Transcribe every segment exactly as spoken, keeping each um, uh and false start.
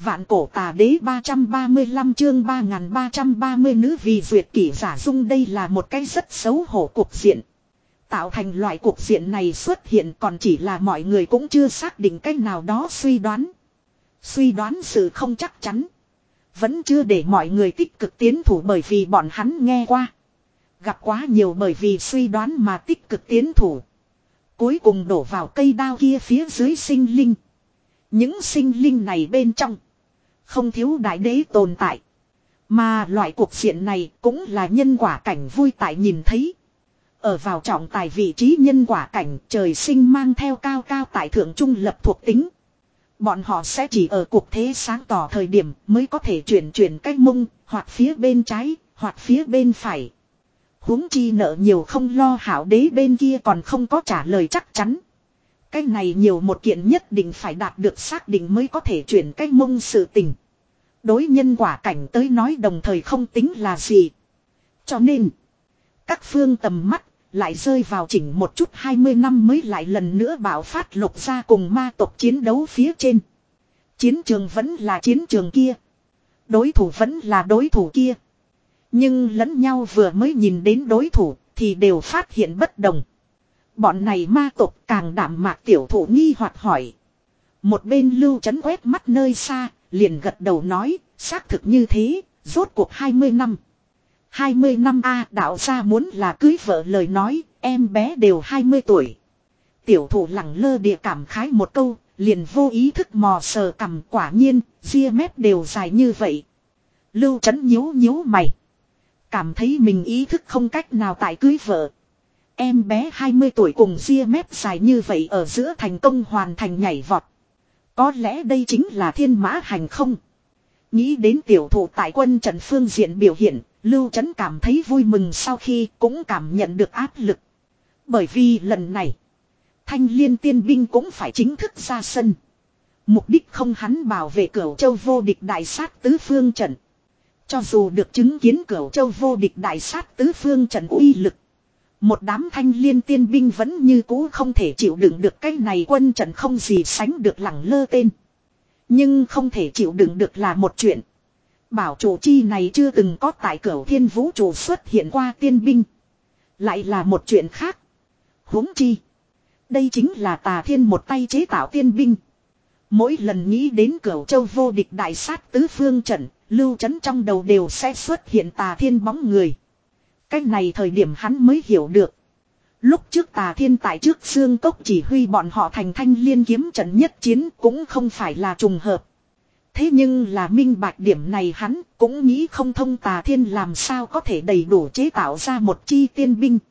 Vạn cổ tà đế ba trăm ba mươi lăm chương ba nghìn ba trăm ba mươi nữ vì duyệt kỷ giả dung, đây là một cái rất xấu hổ cục diện. Tạo thành loại cục diện này xuất hiện còn chỉ là mọi người cũng chưa xác định cách nào đó suy đoán. Suy đoán sự không chắc chắn. Vẫn chưa để mọi người tích cực tiến thủ bởi vì bọn hắn nghe qua. Gặp quá nhiều bởi vì suy đoán mà tích cực tiến thủ. Cuối cùng đổ vào cây đao kia phía dưới sinh linh. Những sinh linh này bên trong không thiếu đại đế tồn tại. Mà loại cuộc diện này cũng là nhân quả cảnh vui tại nhìn thấy. Ở vào trọng tài vị trí nhân quả cảnh, trời sinh mang theo cao cao tại thượng trung lập thuộc tính. Bọn họ sẽ chỉ ở cuộc thế sáng tỏ thời điểm mới có thể chuyển chuyển cách mông, hoặc phía bên trái, hoặc phía bên phải. Huống chi nợ nhiều không lo hảo đế bên kia còn không có trả lời chắc chắn. Cái này nhiều một kiện nhất định phải đạt được xác định mới có thể chuyển cách mông sự tình. Đối nhân quả cảnh tới nói đồng thời không tính là gì. Cho nên, các phương tầm mắt lại rơi vào chỉnh một chút hai mươi năm mới lại lần nữa bạo phát lục ra cùng ma tộc chiến đấu phía trên. Chiến trường vẫn là chiến trường kia. Đối thủ vẫn là đối thủ kia. Nhưng lẫn nhau vừa mới nhìn đến đối thủ thì đều phát hiện bất đồng. Bọn này ma tộc càng đảm mạc tiểu thủ nghi hoặc hỏi. Một bên Lưu Chấn quét mắt nơi xa, liền gật đầu nói, xác thực như thế, rốt cuộc hai mươi năm. hai mươi năm a đạo gia muốn là cưới vợ lời nói, em bé đều hai mươi tuổi. Tiểu thủ lẳng lơ địa cảm khái một câu, liền vô ý thức mò sờ cằm, quả nhiên, ria mép đều dài như vậy. Lưu Chấn nhíu nhíu mày. Cảm thấy mình ý thức không cách nào tại cưới vợ. Em bé hai mươi tuổi cùng ria mép dài như vậy ở giữa thành công hoàn thành nhảy vọt. Có lẽ đây chính là thiên mã hành không? Nghĩ đến tiểu thủ tại quân trận phương diện biểu hiện, Lưu Chấn cảm thấy vui mừng sau khi cũng cảm nhận được áp lực. Bởi vì lần này, Thanh Liên tiên binh cũng phải chính thức ra sân. Mục đích không hắn bảo vệ Cửu Châu vô địch đại sát tứ phương trận. Cho dù được chứng kiến Cửu Châu vô địch đại sát tứ phương trận uy lực, một đám Thanh Liên tiên binh vẫn như cũ không thể chịu đựng được cái này quân trận không gì sánh được lẳng lơ tên. Nhưng không thể chịu đựng được là một chuyện. Bảo chủ chi này chưa từng có tại Cửu Thiên vũ trụ xuất hiện qua tiên binh. Lại là một chuyện khác. Huống chi. Đây chính là Tà Thiên một tay chế tạo tiên binh. Mỗi lần nghĩ đến Cửu Châu vô địch đại sát tứ phương trận, Lưu Chấn trong đầu đều sẽ xuất hiện Tà Thiên bóng người. Cách này thời điểm hắn mới hiểu được. Lúc trước Tà Thiên tại trước xương cốc chỉ huy bọn họ thành Thanh Liên kiếm trận nhất chiến cũng không phải là trùng hợp. Thế nhưng là minh bạch điểm này hắn cũng nghĩ không thông Tà Thiên làm sao có thể đầy đủ chế tạo ra một chi tiên binh.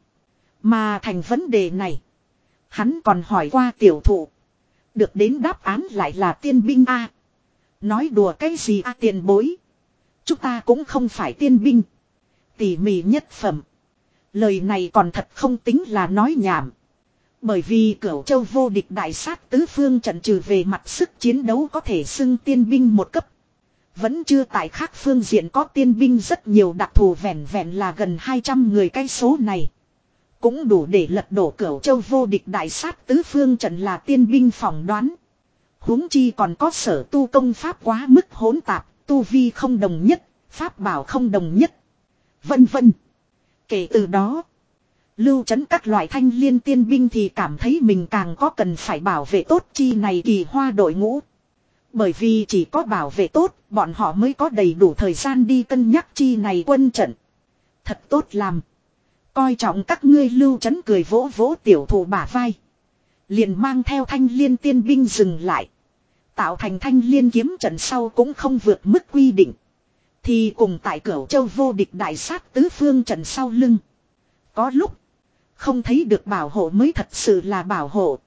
Mà thành vấn đề này, hắn còn hỏi qua tiểu thụ. Được đến đáp án lại là tiên binh A. Nói đùa cái gì A tiền bối. Chúng ta cũng không phải tiên binh. Tỉ mỉ nhất phẩm. Lời này còn thật không tính là nói nhảm. Bởi vì Cửu Châu vô địch đại sát tứ phương trận trừ về mặt sức chiến đấu có thể xưng tiên binh một cấp. Vẫn chưa tại khác phương diện có tiên binh rất nhiều đặc thù, vẹn vẹn là gần hai trăm người, cái số này cũng đủ để lật đổ Cửu Châu vô địch đại sát tứ phương trận là tiên binh phỏng đoán. Huống chi còn có sở tu công pháp quá mức hỗn tạp, tu vi không đồng nhất, pháp bảo không đồng nhất, vân vân. Kể từ đó, Lưu Chấn các loại Thanh Liên tiên binh thì cảm thấy mình càng có cần phải bảo vệ tốt chi này kỳ hoa đội ngũ. Bởi vì chỉ có bảo vệ tốt, bọn họ mới có đầy đủ thời gian đi cân nhắc chi này quân trận. Thật tốt làm. Coi trọng các ngươi. Lưu Chấn cười vỗ vỗ tiểu thủ bả vai. Liền mang theo Thanh Liên tiên binh dừng lại. Tạo thành Thanh Liên kiếm trận sau cũng không vượt mức quy định. Thì cùng tại Cửu Châu vô địch đại sát tứ phương trận sau lưng. Có lúc không thấy được bảo hộ mới thật sự là bảo hộ.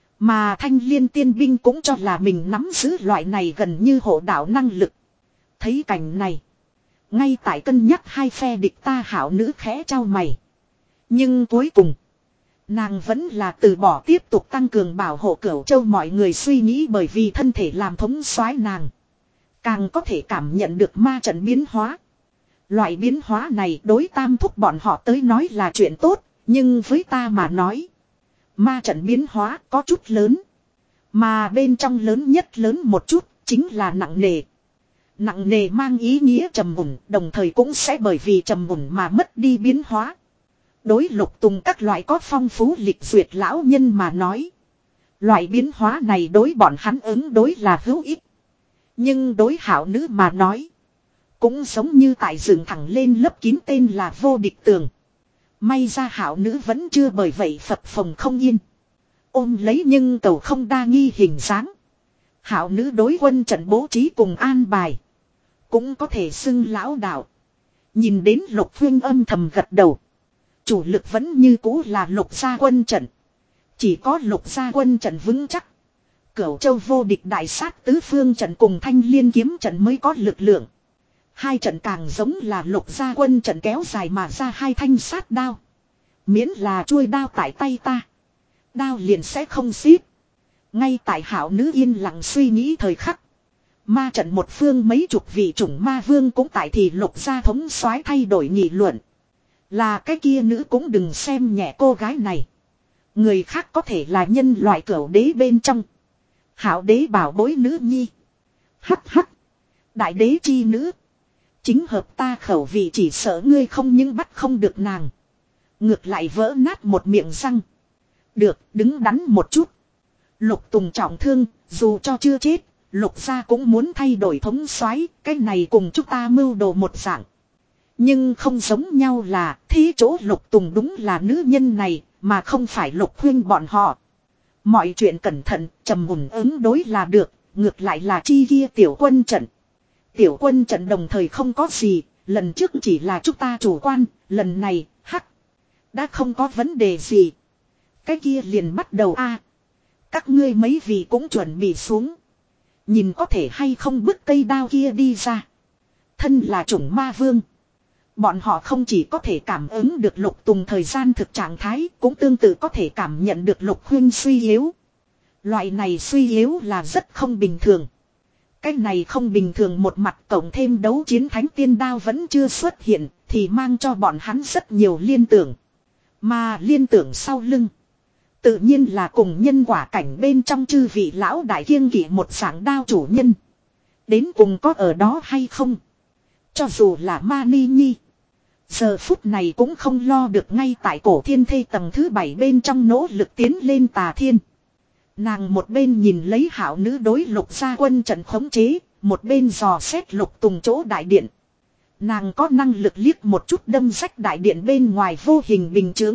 Mà Thanh Liên tiên binh cũng cho là mình nắm giữ loại này gần như hộ đạo năng lực. Thấy cảnh này, ngay tại cân nhắc hai phe địch ta hảo nữ khẽ trao mày. Nhưng cuối cùng, nàng vẫn là từ bỏ tiếp tục tăng cường bảo hộ Cửu Châu mọi người suy nghĩ, bởi vì thân thể làm thống soái nàng càng có thể cảm nhận được ma trận biến hóa. Loại biến hóa này đối tam thúc bọn họ tới nói là chuyện tốt, nhưng với ta mà nói, ma trận biến hóa có chút lớn. Mà bên trong lớn nhất lớn một chút, chính là nặng nề. Nặng nề mang ý nghĩa trầm mùn, đồng thời cũng sẽ bởi vì trầm mùn mà mất đi biến hóa. Đối Lục Tùng các loại có phong phú lịch duyệt lão nhân mà nói. Loại biến hóa này đối bọn hắn ứng đối là hữu ích. Nhưng đối hảo nữ mà nói. Cũng giống như tại dựng thẳng lên lấp kín tên là vô địch tường. May ra hảo nữ vẫn chưa bởi vậy phập phồng không yên. Ôm lấy nhưng cầu không đa nghi hình dáng. Hảo nữ đối quân trận bố trí cùng an bài. Cũng có thể xưng lão đạo. Nhìn đến Lục Huyên âm thầm gật đầu. Chủ lực vẫn như cũ là Lục gia quân trận. Chỉ có Lục gia quân trận vững chắc. Cửu Châu vô địch đại sát tứ phương trận cùng Thanh Liên kiếm trận mới có lực lượng. Hai trận càng giống là Lục gia quân trận kéo dài mà ra hai thanh sát đao. Miễn là chuôi đao tại tay ta. Đao liền sẽ không xiết. Ngay tại hảo nữ yên lặng suy nghĩ thời khắc. Ma trận một phương mấy chục vị chủng ma vương cũng tại thì Lục gia thống soái thay đổi nghị luận. Là cái kia nữ cũng đừng xem nhẹ cô gái này. Người khác có thể là nhân loại cửu đế bên trong. Hảo đế bảo bối nữ nhi. Hắc hắc. Đại đế chi nữ. Chính hợp ta khẩu vị, chỉ sợ ngươi không những bắt không được nàng. Ngược lại vỡ nát một miệng răng. Được, đứng đắn một chút. Lục Tùng trọng thương, dù cho chưa chết, Lục gia cũng muốn thay đổi thống soái, cái này cùng chúng ta mưu đồ một dạng. Nhưng không giống nhau là, thế chỗ Lục Tùng đúng là nữ nhân này, mà không phải Lục Huyên bọn họ. Mọi chuyện cẩn thận, trầm mùn ứng đối là được, ngược lại là chi kia tiểu quân trận. Tiểu quân trận đồng thời không có gì, lần trước chỉ là chúng ta chủ quan, lần này, hắc, đã không có vấn đề gì. Cái kia liền bắt đầu a. Các ngươi mấy vị cũng chuẩn bị xuống. Nhìn có thể hay không bức cây đao kia đi ra. Thân là chủng ma vương. Bọn họ không chỉ có thể cảm ứng được Lục Tùng thời gian thực trạng thái, cũng tương tự có thể cảm nhận được Lục Huyên suy yếu. Loại này suy yếu là rất không bình thường. Cái này không bình thường một mặt cộng thêm đấu chiến thánh tiên đao vẫn chưa xuất hiện, thì mang cho bọn hắn rất nhiều liên tưởng. Mà liên tưởng sau lưng. Tự nhiên là cùng nhân quả cảnh bên trong chư vị lão đại kiêng kỵ một dạng đao chủ nhân. Đến cùng có ở đó hay không? Cho dù là Ma Ni Nhi. Giờ phút này cũng không lo được ngay tại cổ thiên thây tầng thứ bảy bên trong nỗ lực tiến lên tà thiên. Nàng một bên nhìn lấy hảo nữ đối Lục gia quân trận khống chế, một bên dò xét Lục Tùng chỗ đại điện. Nàng có năng lực liếc một chút đâm rách đại điện bên ngoài vô hình bình chướng.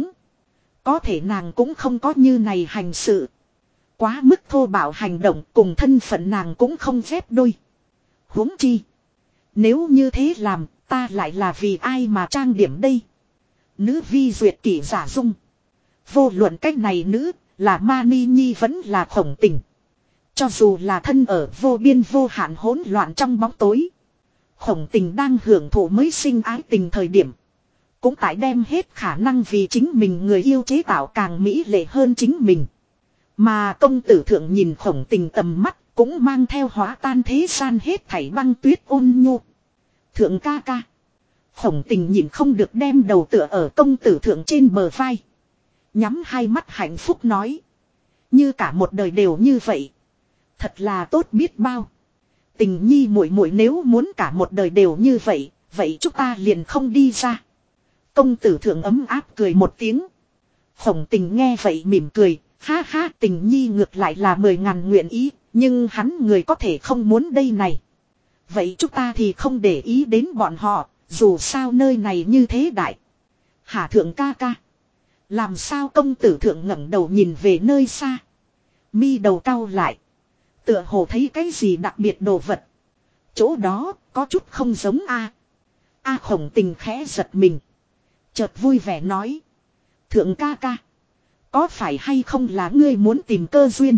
Có thể nàng cũng không có như này hành sự. Quá mức thô bạo hành động cùng thân phận nàng cũng không phép đôi. Huống chi. Nếu như thế làm, ta lại là vì ai mà trang điểm đây? Nữ vi duyệt kỷ giả dung. Vô luận cách này nữ, là Ma Ni Nhi vẫn là Khổng Tình. Cho dù là thân ở vô biên vô hạn hỗn loạn trong bóng tối. Khổng Tình đang hưởng thụ mới sinh ái tình thời điểm. Cũng tại đem hết khả năng vì chính mình người yêu chế tạo càng mỹ lệ hơn chính mình. Mà công tử thượng nhìn Khổng Tình tầm mắt cũng mang theo hóa tan thế gian hết thảy băng tuyết ôn nhu. Thượng ca ca. Khổng Tình nhìn không được đem đầu tựa ở công tử thượng trên bờ vai. Nhắm hai mắt hạnh phúc nói. Như cả một đời đều như vậy. Thật là tốt biết bao. Tình nhi muội muội nếu muốn cả một đời đều như vậy, vậy chúng ta liền không đi ra. Công tử thượng ấm áp cười một tiếng. Khổng Tình nghe vậy mỉm cười. Ha ha, Tình nhi ngược lại là mười ngàn nguyện ý. Nhưng hắn người có thể không muốn đây này. Vậy chúng ta thì không để ý đến bọn họ. Dù sao nơi này như thế đại. Hả thượng ca ca. Làm sao công tử thượng ngẩng đầu nhìn về nơi xa. Mi đầu cau lại. Tựa hồ thấy cái gì đặc biệt đồ vật. Chỗ đó có chút không giống a. A Khổng Tình khẽ giật mình. Chợt vui vẻ nói. Thượng ca ca. Có phải hay không là ngươi muốn tìm cơ duyên.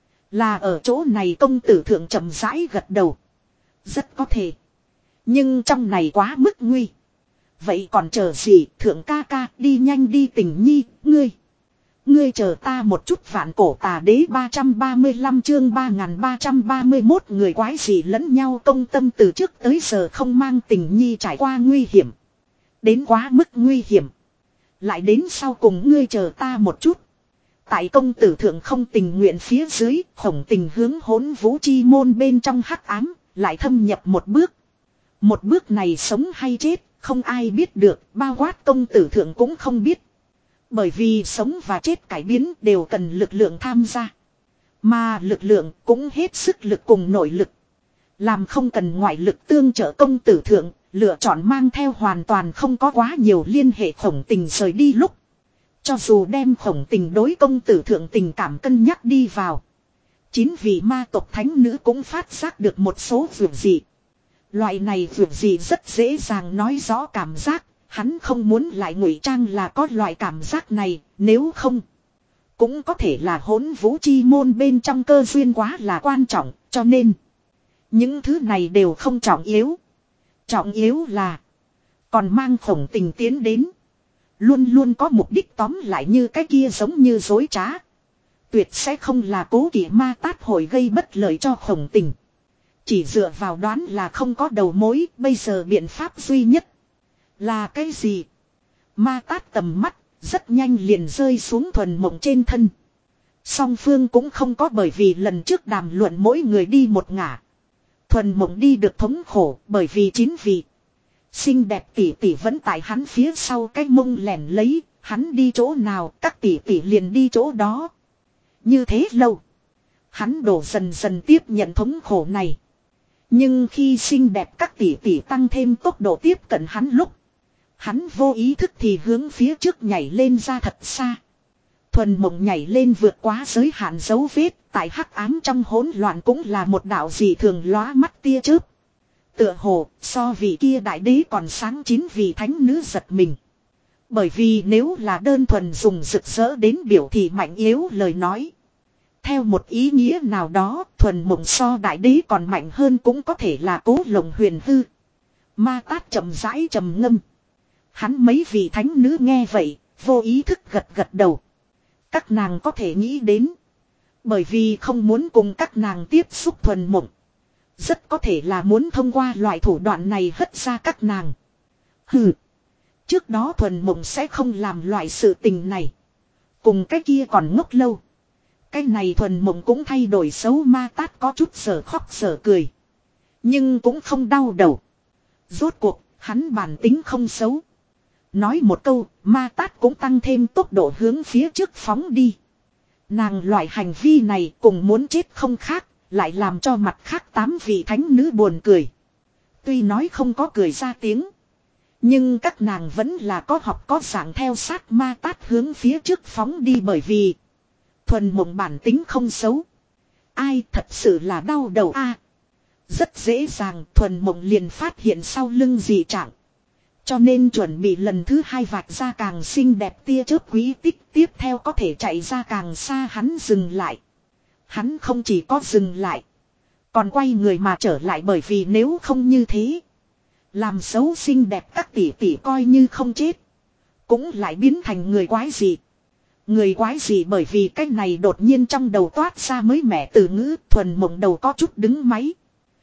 Là ở chỗ này công tử thượng chậm rãi gật đầu. Rất có thể. Nhưng trong này quá mức nguy. Vậy còn chờ gì, thượng ca ca, đi nhanh đi Tình nhi, ngươi. Ngươi chờ ta một chút. Vạn cổ tà đế ba trăm ba mươi lăm chương ba nghìn ba trăm ba mươi mốt người quái gì lẫn nhau công tâm từ trước tới giờ không mang Tình nhi trải qua nguy hiểm. Đến quá mức nguy hiểm. Lại đến sau cùng ngươi chờ ta một chút. Tại công tử thượng không tình nguyện phía dưới, Khổng Tình hướng hỗn vũ chi môn bên trong hắc ám, lại thâm nhập một bước. Một bước này sống hay chết, không ai biết được, bao quát công tử thượng cũng không biết. Bởi vì sống và chết cải biến đều cần lực lượng tham gia. Mà lực lượng cũng hết sức lực cùng nội lực. Làm không cần ngoại lực tương trợ công tử thượng, lựa chọn mang theo hoàn toàn không có quá nhiều liên hệ khổng tình rời đi lúc. Cho dù đem khổng tình đối công tử thượng tình cảm cân nhắc đi vào. Chín vị ma tộc thánh nữ cũng phát giác được một số việc gì. Loại này việc gì rất dễ dàng nói rõ cảm giác. Hắn không muốn lại ngụy trang là có loại cảm giác này, nếu không. Cũng có thể là hỗn vũ chi môn bên trong cơ duyên quá là quan trọng, cho nên. Những thứ này đều không trọng yếu. Trọng yếu là. Còn mang khổng tình tiến đến. Luôn luôn có mục đích tóm lại như cái kia giống như dối trá. Tuyệt sẽ không là cố kỵ ma tát hồi gây bất lợi cho khổng tình. Chỉ dựa vào đoán là không có đầu mối, bây giờ biện pháp duy nhất. Là cái gì? Ma tát tầm mắt, rất nhanh liền rơi xuống thuần mộng trên thân. Song phương cũng không có bởi vì lần trước đàm luận mỗi người đi một ngả. Thuần mộng đi được thống khổ bởi vì chín vị. Xinh đẹp tỷ tỷ vẫn tại hắn phía sau cái mông lẻn lấy, hắn đi chỗ nào các tỷ tỷ liền đi chỗ đó. Như thế lâu. Hắn đổ dần dần tiếp nhận thống khổ này. Nhưng khi xinh đẹp các tỷ tỷ tăng thêm tốc độ tiếp cận hắn lúc. Hắn vô ý thức thì hướng phía trước nhảy lên ra thật xa. Thuần mộng nhảy lên vượt quá giới hạn dấu vết. Tại hắc ám trong hỗn loạn cũng là một đạo dị thường lóa mắt tia chớp. Tựa hồ so vì kia đại đế còn sáng chín vì thánh nữ giật mình. Bởi vì nếu là đơn thuần dùng rực rỡ đến biểu thị mạnh yếu lời nói. Theo một ý nghĩa nào đó thuần mộng so đại đế còn mạnh hơn cũng có thể là cố lồng huyền hư. Ma tát chậm rãi trầm ngâm. Hắn mấy vị thánh nữ nghe vậy, vô ý thức gật gật đầu. Các nàng có thể nghĩ đến. Bởi vì không muốn cùng các nàng tiếp xúc thuần mộng. Rất có thể là muốn thông qua loại thủ đoạn này hất ra các nàng. Hừ. Trước đó thuần mộng sẽ không làm loại sự tình này. Cùng cái kia còn ngốc lâu. Cái này thuần mộng cũng thay đổi xấu ma tát có chút sở khóc sở cười. Nhưng cũng không đau đầu. Rốt cuộc, hắn bản tính không xấu. Nói một câu, ma tát cũng tăng thêm tốc độ hướng phía trước phóng đi. Nàng loại hành vi này cùng muốn chết không khác, lại làm cho mặt khác tám vị thánh nữ buồn cười. Tuy nói không có cười ra tiếng. Nhưng các nàng vẫn là có học có dạng theo sát ma tát hướng phía trước phóng đi bởi vì thuần mộng bản tính không xấu. Ai thật sự là đau đầu a. Rất dễ dàng thuần mộng liền phát hiện sau lưng dị trạng. Cho nên chuẩn bị lần thứ hai vạch ra càng xinh đẹp tia chớp quý tích tiếp theo có thể chạy ra càng xa hắn dừng lại. Hắn không chỉ có dừng lại. Còn quay người mà trở lại bởi vì nếu không như thế. Làm xấu xinh đẹp các tỷ tỷ coi như không chết. Cũng lại biến thành người quái gì. Người quái gì bởi vì cái này đột nhiên trong đầu toát ra mới mẻ từ ngữ thuần mộng đầu có chút đứng máy.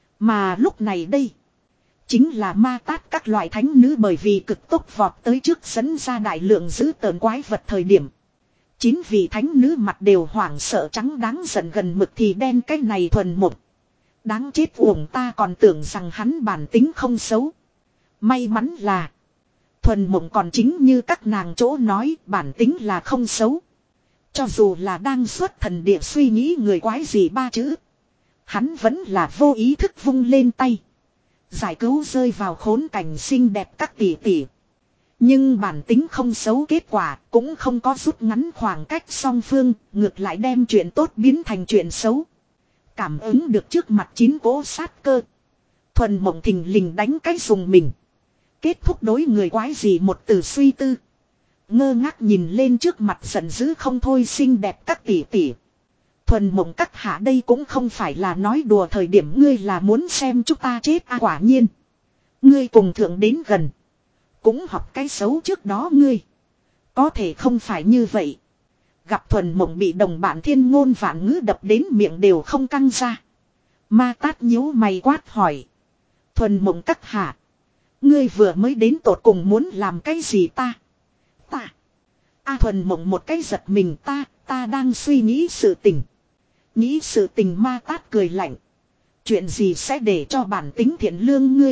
Mà lúc này đây. Chính là ma tát các loại thánh nữ bởi vì cực tốc vọt tới trước dẫn ra đại lượng giữ tợn quái vật thời điểm. Chín vị thánh nữ mặt đều hoảng sợ trắng đáng giận gần mực thì đen cái này thuần mộng. Đáng chết uổng ta còn tưởng rằng hắn bản tính không xấu. May mắn là thuần mộng còn chính như các nàng chỗ nói bản tính là không xấu. Cho dù là đang xuất thần địa suy nghĩ người quái gì ba chữ. Hắn vẫn là vô ý thức vung lên tay. Giải cứu rơi vào khốn cảnh xinh đẹp các tỷ tỷ. Nhưng bản tính không xấu kết quả cũng không có rút ngắn khoảng cách song phương. Ngược lại đem chuyện tốt biến thành chuyện xấu. Cảm ứng được trước mặt chín cỗ sát cơ. Thuần mộng thình lình đánh cái dùng mình. Kết thúc đối người quái gì một từ suy tư. Ngơ ngác nhìn lên trước mặt giận dữ không thôi xinh đẹp các tỷ tỷ. Thuần mộng các hạ đây cũng không phải là nói đùa thời điểm ngươi là muốn xem chúng ta chết à quả nhiên. Ngươi cùng thượng đến gần. Cũng học cái xấu trước đó ngươi. Có thể không phải như vậy. Gặp thuần mộng bị đồng bạn thiên ngôn vạn ngữ đập đến miệng đều không căng ra. Ma tát nhíu mày quát hỏi. Thuần mộng các hạ. Ngươi vừa mới đến tột cùng muốn làm cái gì ta? Ta. A thuần mộng một cái giật mình ta, ta đang suy nghĩ sự tình. Nghĩ sự tình ma tát cười lạnh. Chuyện gì sẽ để cho bản tính thiện lương ngươi.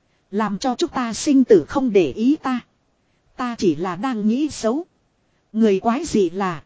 Làm cho chúng ta sinh tử không để ý ta. Ta chỉ là đang nghĩ xấu. Người quái gì là.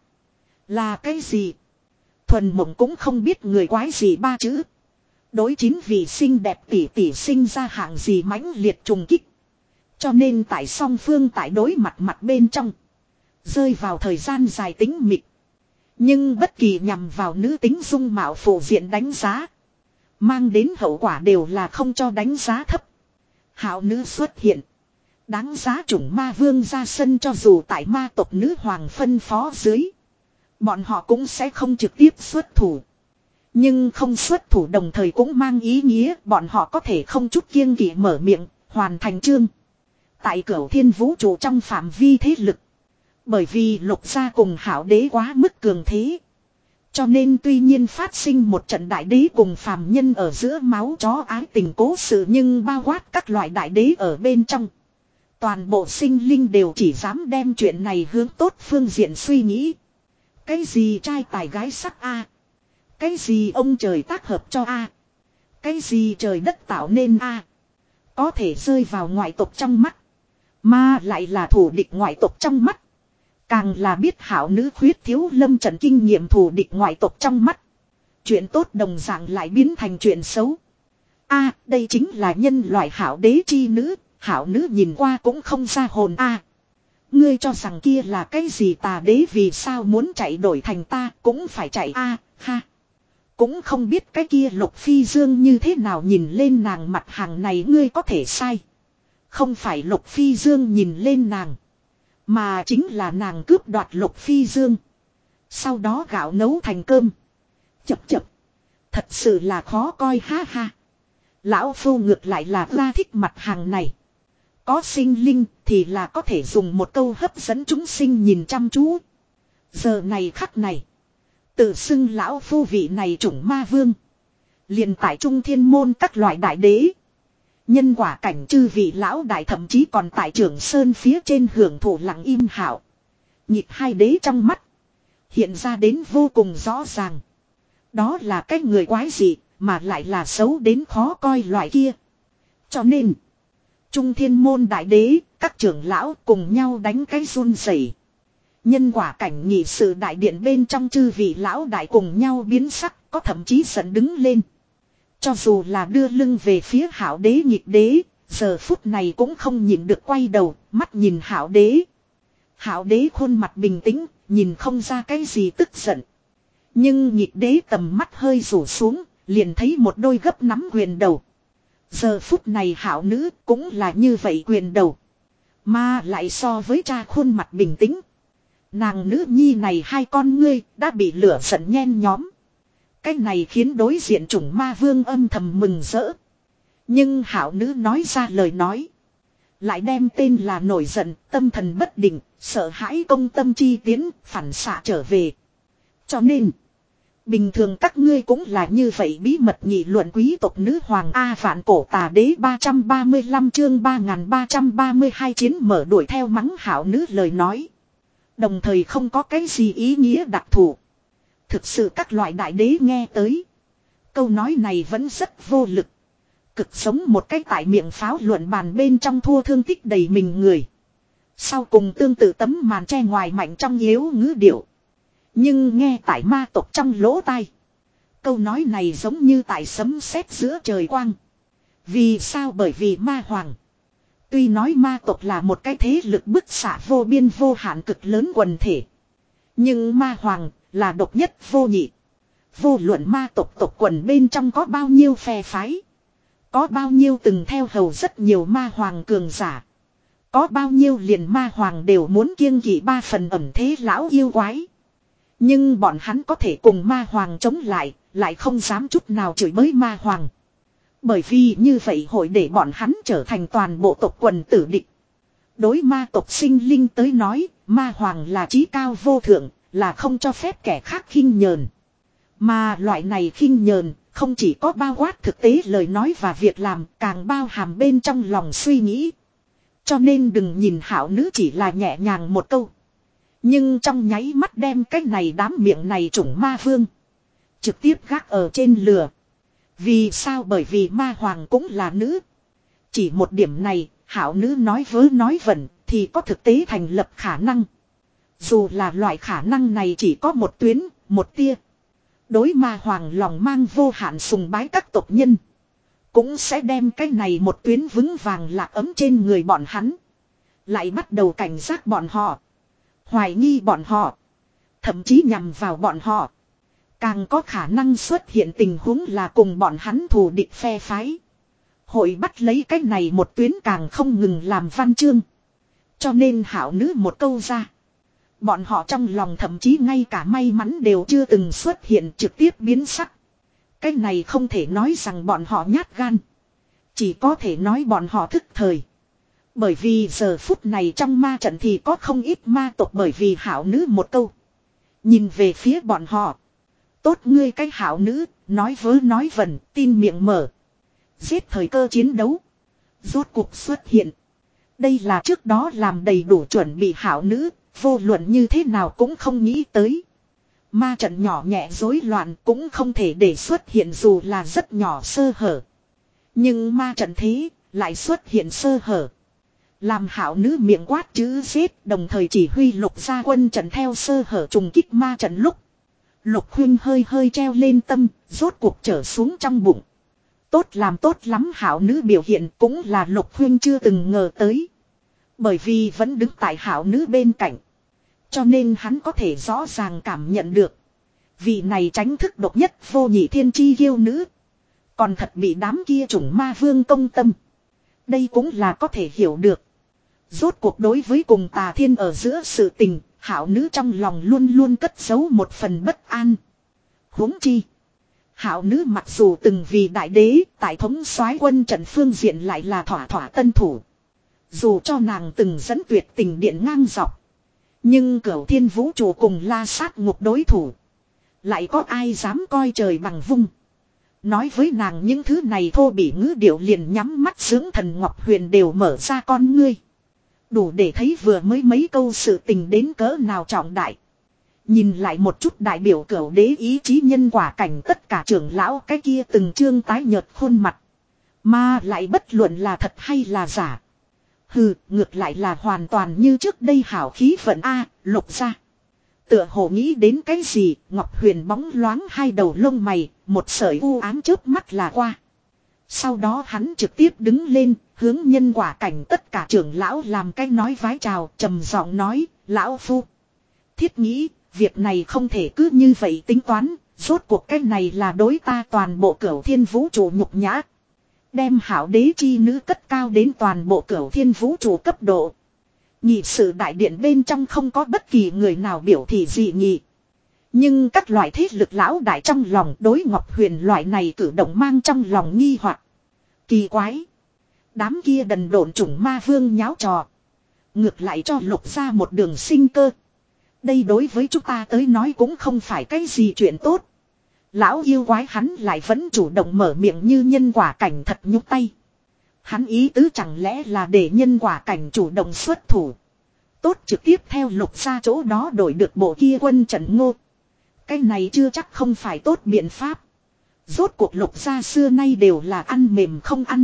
Là cái gì? Thuần Mộng cũng không biết người quái gì ba chữ. Đối chín vị xinh đẹp tỷ tỷ sinh ra hạng gì mãnh liệt trùng kích. Cho nên tại song phương tại đối mặt mặt bên trong. Rơi vào thời gian dài tính mịch. Nhưng bất kỳ nhằm vào nữ tính dung mạo phổ diện đánh giá. Mang đến hậu quả đều là không cho đánh giá thấp. Hảo nữ xuất hiện. Đáng giá chủng ma vương ra sân cho dù tại ma tộc nữ hoàng phân phó dưới. Bọn họ cũng sẽ không trực tiếp xuất thủ. Nhưng không xuất thủ đồng thời cũng mang ý nghĩa bọn họ có thể không chút kiêng kỵ mở miệng, hoàn thành chương. Tại Cửu Thiên vũ trụ trong phạm vi thế lực. Bởi vì Lục gia cùng Hảo đế quá mức cường thế. Cho nên tuy nhiên phát sinh một trận đại đế cùng phàm nhân ở giữa máu chó ái tình cố sự nhưng bao quát các loại đại đế ở bên trong. Toàn bộ sinh linh đều chỉ dám đem chuyện này hướng tốt phương diện suy nghĩ. Cái gì trai tài gái sắc a? Cái gì ông trời tác hợp cho a? Cái gì trời đất tạo nên a? Có thể rơi vào ngoại tộc trong mắt. Mà lại là thủ địch ngoại tộc trong mắt. Càng là biết hảo nữ khuyết thiếu lâm trận kinh nghiệm thủ địch ngoại tộc trong mắt. Chuyện tốt đồng dạng lại biến thành chuyện xấu. A, đây chính là nhân loại hảo đế chi nữ. Hảo nữ nhìn qua cũng không ra hồn a. Ngươi cho rằng kia là cái gì tà đế vì sao muốn chạy đổi thành ta cũng phải chạy a ha. Cũng không biết cái kia Lục Phi Dương như thế nào nhìn lên nàng mặt hàng này ngươi có thể sai. Không phải Lục Phi Dương nhìn lên nàng. Mà chính là nàng cướp đoạt Lục Phi Dương. Sau đó gạo nấu thành cơm. Chập chập. Thật sự là khó coi ha ha. Lão Phu ngược lại là ra thích mặt hàng này. Có sinh linh thì là có thể dùng một câu hấp dẫn chúng sinh nhìn chăm chú. Giờ này khắc này. Tự xưng lão phu vị này chủng ma vương. Liền tại trung thiên môn các loại đại đế. Nhân quả cảnh chư vị lão đại thậm chí còn tại trưởng sơn phía trên hưởng thụ lặng im hảo. Nhịp hai đế trong mắt. Hiện ra đến vô cùng rõ ràng. Đó là cái người quái dị mà lại là xấu đến khó coi loại kia. Cho nên. Trung thiên môn đại đế, các trưởng lão cùng nhau đánh cái run rẩy. Nhân quả cảnh nghị sự đại điện bên trong chư vị lão đại cùng nhau biến sắc, có thậm chí giận đứng lên. Cho dù là đưa lưng về phía hảo đế nhịp đế, giờ phút này cũng không nhìn được quay đầu, mắt nhìn hảo đế. Hảo đế khuôn mặt bình tĩnh, nhìn không ra cái gì tức giận. Nhưng nhịp đế tầm mắt hơi rủ xuống, liền thấy một đôi gấp nắm quyền đầu. Giờ phút này hảo nữ cũng là như vậy quyền đầu. Mà lại so với cha khuôn mặt bình tĩnh. Nàng nữ nhi này hai con ngươi đã bị lửa giận nhen nhóm. Cái này khiến đối diện chủng ma vương âm thầm mừng rỡ. Nhưng hảo nữ nói ra lời nói. Lại đem tên là nổi giận, tâm thần bất định, sợ hãi công tâm chi tiến, phản xạ trở về. Cho nên, bình thường các ngươi cũng là như vậy bí mật nghị luận quý tộc nữ hoàng A Vạn Cổ Tà Đế ba trăm ba mươi lăm chương ba nghìn ba trăm ba mươi hai chiến mở đuổi theo mắng hảo nữ lời nói. Đồng thời không có cái gì ý nghĩa đặc thù. Thực sự các loại đại đế nghe tới. Câu nói này vẫn rất vô lực. Cực sống một cái tại miệng pháo luận bàn bên trong thua thương tích đầy mình người. Sau cùng tương tự tấm màn che ngoài mạnh trong yếu ngữ điệu. Nhưng nghe tại ma tộc trong lỗ tai. Câu nói này giống như tại sấm sét giữa trời quang. Vì sao? Bởi vì ma hoàng. Tuy nói ma tộc là một cái thế lực bức xạ vô biên vô hạn cực lớn quần thể. Nhưng ma hoàng là độc nhất vô nhị. Vô luận ma tộc tộc quần bên trong có bao nhiêu phe phái. Có bao nhiêu từng theo hầu rất nhiều ma hoàng cường giả. Có bao nhiêu liền ma hoàng đều muốn kiêng kỵ ba phần ẩm thế lão yêu quái. Nhưng bọn hắn có thể cùng ma hoàng chống lại, lại không dám chút nào chửi bới ma hoàng. Bởi vì như vậy hội để bọn hắn trở thành toàn bộ tộc quần tử địch. Đối ma tộc sinh linh tới nói, ma hoàng là chí cao vô thượng, là không cho phép kẻ khác khinh nhờn. Mà loại này khinh nhờn, không chỉ có bao quát thực tế lời nói và việc làm, càng bao hàm bên trong lòng suy nghĩ. Cho nên đừng nhìn hảo nữ chỉ là nhẹ nhàng một câu. Nhưng trong nháy mắt đem cái này đám miệng này chủng ma vương. Trực tiếp gác ở trên lửa. Vì sao? Bởi vì ma hoàng cũng là nữ. Chỉ một điểm này, hảo nữ nói vớ nói vẩn thì có thực tế thành lập khả năng. Dù là loại khả năng này chỉ có một tuyến, một tia. Đối ma hoàng lòng mang vô hạn sùng bái các tộc nhân. Cũng sẽ đem cái này một tuyến vững vàng lạc ấm trên người bọn hắn. Lại bắt đầu cảnh giác bọn họ. Hoài nghi bọn họ. Thậm chí nhằm vào bọn họ. Càng có khả năng xuất hiện tình huống là cùng bọn hắn thù địch phe phái. Hội bắt lấy cái này một tuyến càng không ngừng làm văn chương. Cho nên hảo nữ một câu ra. Bọn họ trong lòng thậm chí ngay cả may mắn đều chưa từng xuất hiện trực tiếp biến sắc. Cái này không thể nói rằng bọn họ nhát gan. Chỉ có thể nói bọn họ thức thời. Bởi vì giờ phút này trong ma trận thì có không ít ma tộc bởi vì hảo nữ một câu. Nhìn về phía bọn họ. Tốt ngươi cái hảo nữ, nói vớ nói vẩn, tin miệng mở. Giết thời cơ chiến đấu. Rốt cuộc xuất hiện. Đây là trước đó làm đầy đủ chuẩn bị hảo nữ, vô luận như thế nào cũng không nghĩ tới. Ma trận nhỏ nhẹ rối loạn cũng không thể để xuất hiện dù là rất nhỏ sơ hở. Nhưng ma trận thế lại xuất hiện sơ hở. Làm hảo nữ miệng quát chữ giết đồng thời chỉ huy lục gia quân trận theo sơ hở trùng kích ma trận lúc. Lục huynh hơi hơi treo lên tâm, rốt cuộc trở xuống trong bụng. Tốt làm tốt lắm hảo nữ biểu hiện cũng là lục huynh chưa từng ngờ tới. Bởi vì vẫn đứng tại hảo nữ bên cạnh. Cho nên hắn có thể rõ ràng cảm nhận được. Vị này tránh thức độc nhất vô nhị thiên chi yêu nữ. Còn thật bị đám kia chủng ma vương công tâm. Đây cũng là có thể hiểu được. Rốt cuộc đối với cùng tà thiên ở giữa sự tình, hảo nữ trong lòng luôn luôn cất giấu một phần bất an. Huống chi. Hảo nữ mặc dù từng vì đại đế, tại thống soái quân trận phương diện lại là thỏa thỏa tân thủ. Dù cho nàng từng dẫn tuyệt tình điện ngang dọc. Nhưng cửu thiên vũ trụ cùng la sát ngục đối thủ. Lại có ai dám coi trời bằng vung. Nói với nàng những thứ này thô bỉ ngữ điệu liền nhắm mắt dưỡng thần Ngọc Huyền đều mở ra con ngươi. Đủ để thấy vừa mới mấy câu sự tình đến cỡ nào trọng đại. Nhìn lại một chút đại biểu cửu đế ý chí nhân quả cảnh tất cả trưởng lão cái kia từng trương tái nhợt khuôn mặt. Mà lại bất luận là thật hay là giả. Hừ, ngược lại là hoàn toàn như trước đây hảo khí vận A, lục ra. Tựa hồ nghĩ đến cái gì, Ngọc Huyền bóng loáng hai đầu lông mày, một sợi u ám chớp mắt là qua. Sau đó hắn trực tiếp đứng lên, hướng nhân quả cảnh tất cả trưởng lão làm cái nói vái chào, trầm giọng nói, lão phu. Thiết nghĩ, việc này không thể cứ như vậy tính toán, rốt cuộc cái này là đối ta toàn bộ cửu thiên vũ trụ nhục nhã. Đem hảo đế chi nữ cất cao đến toàn bộ cửu thiên vũ trụ cấp độ. Nhị sự đại điện bên trong không có bất kỳ người nào biểu thị dị nghị. Nhưng các loại thế lực lão đại trong lòng đối Ngọc Huyền loại này cử động mang trong lòng nghi hoặc. Kỳ quái. Đám kia đần độn chủng ma vương nháo trò. Ngược lại cho lục ra một đường sinh cơ. Đây đối với chúng ta tới nói cũng không phải cái gì chuyện tốt. Lão yêu quái hắn lại vẫn chủ động mở miệng như nhân quả cảnh thật nhúc tay. Hắn ý tứ chẳng lẽ là để nhân quả cảnh chủ động xuất thủ. Tốt trực tiếp theo lục ra chỗ đó đổi được bộ kia quân trận ngô. Cái này chưa chắc không phải tốt biện pháp. Rốt cuộc lục ra xưa nay đều là ăn mềm không ăn.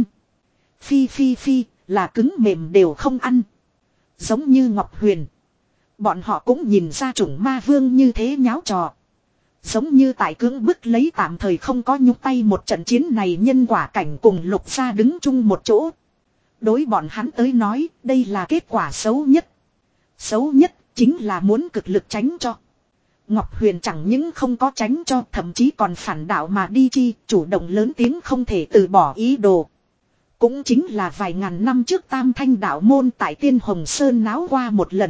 Phi phi phi là cứng mềm đều không ăn. Giống như Ngọc Huyền. Bọn họ cũng nhìn ra chủng ma vương như thế nháo trò. Giống như tại cưỡng bức lấy tạm thời không có nhúc tay một trận chiến này nhân quả cảnh cùng lục ra đứng chung một chỗ. Đối bọn hắn tới nói đây là kết quả xấu nhất. Xấu nhất chính là muốn cực lực tránh cho. Ngọc Huyền chẳng những không có tránh cho thậm chí còn phản đạo mà đi chi chủ động lớn tiếng không thể từ bỏ ý đồ. Cũng chính là vài ngàn năm trước Tam Thanh đạo môn tại Tiên Hồng Sơn náo qua một lần.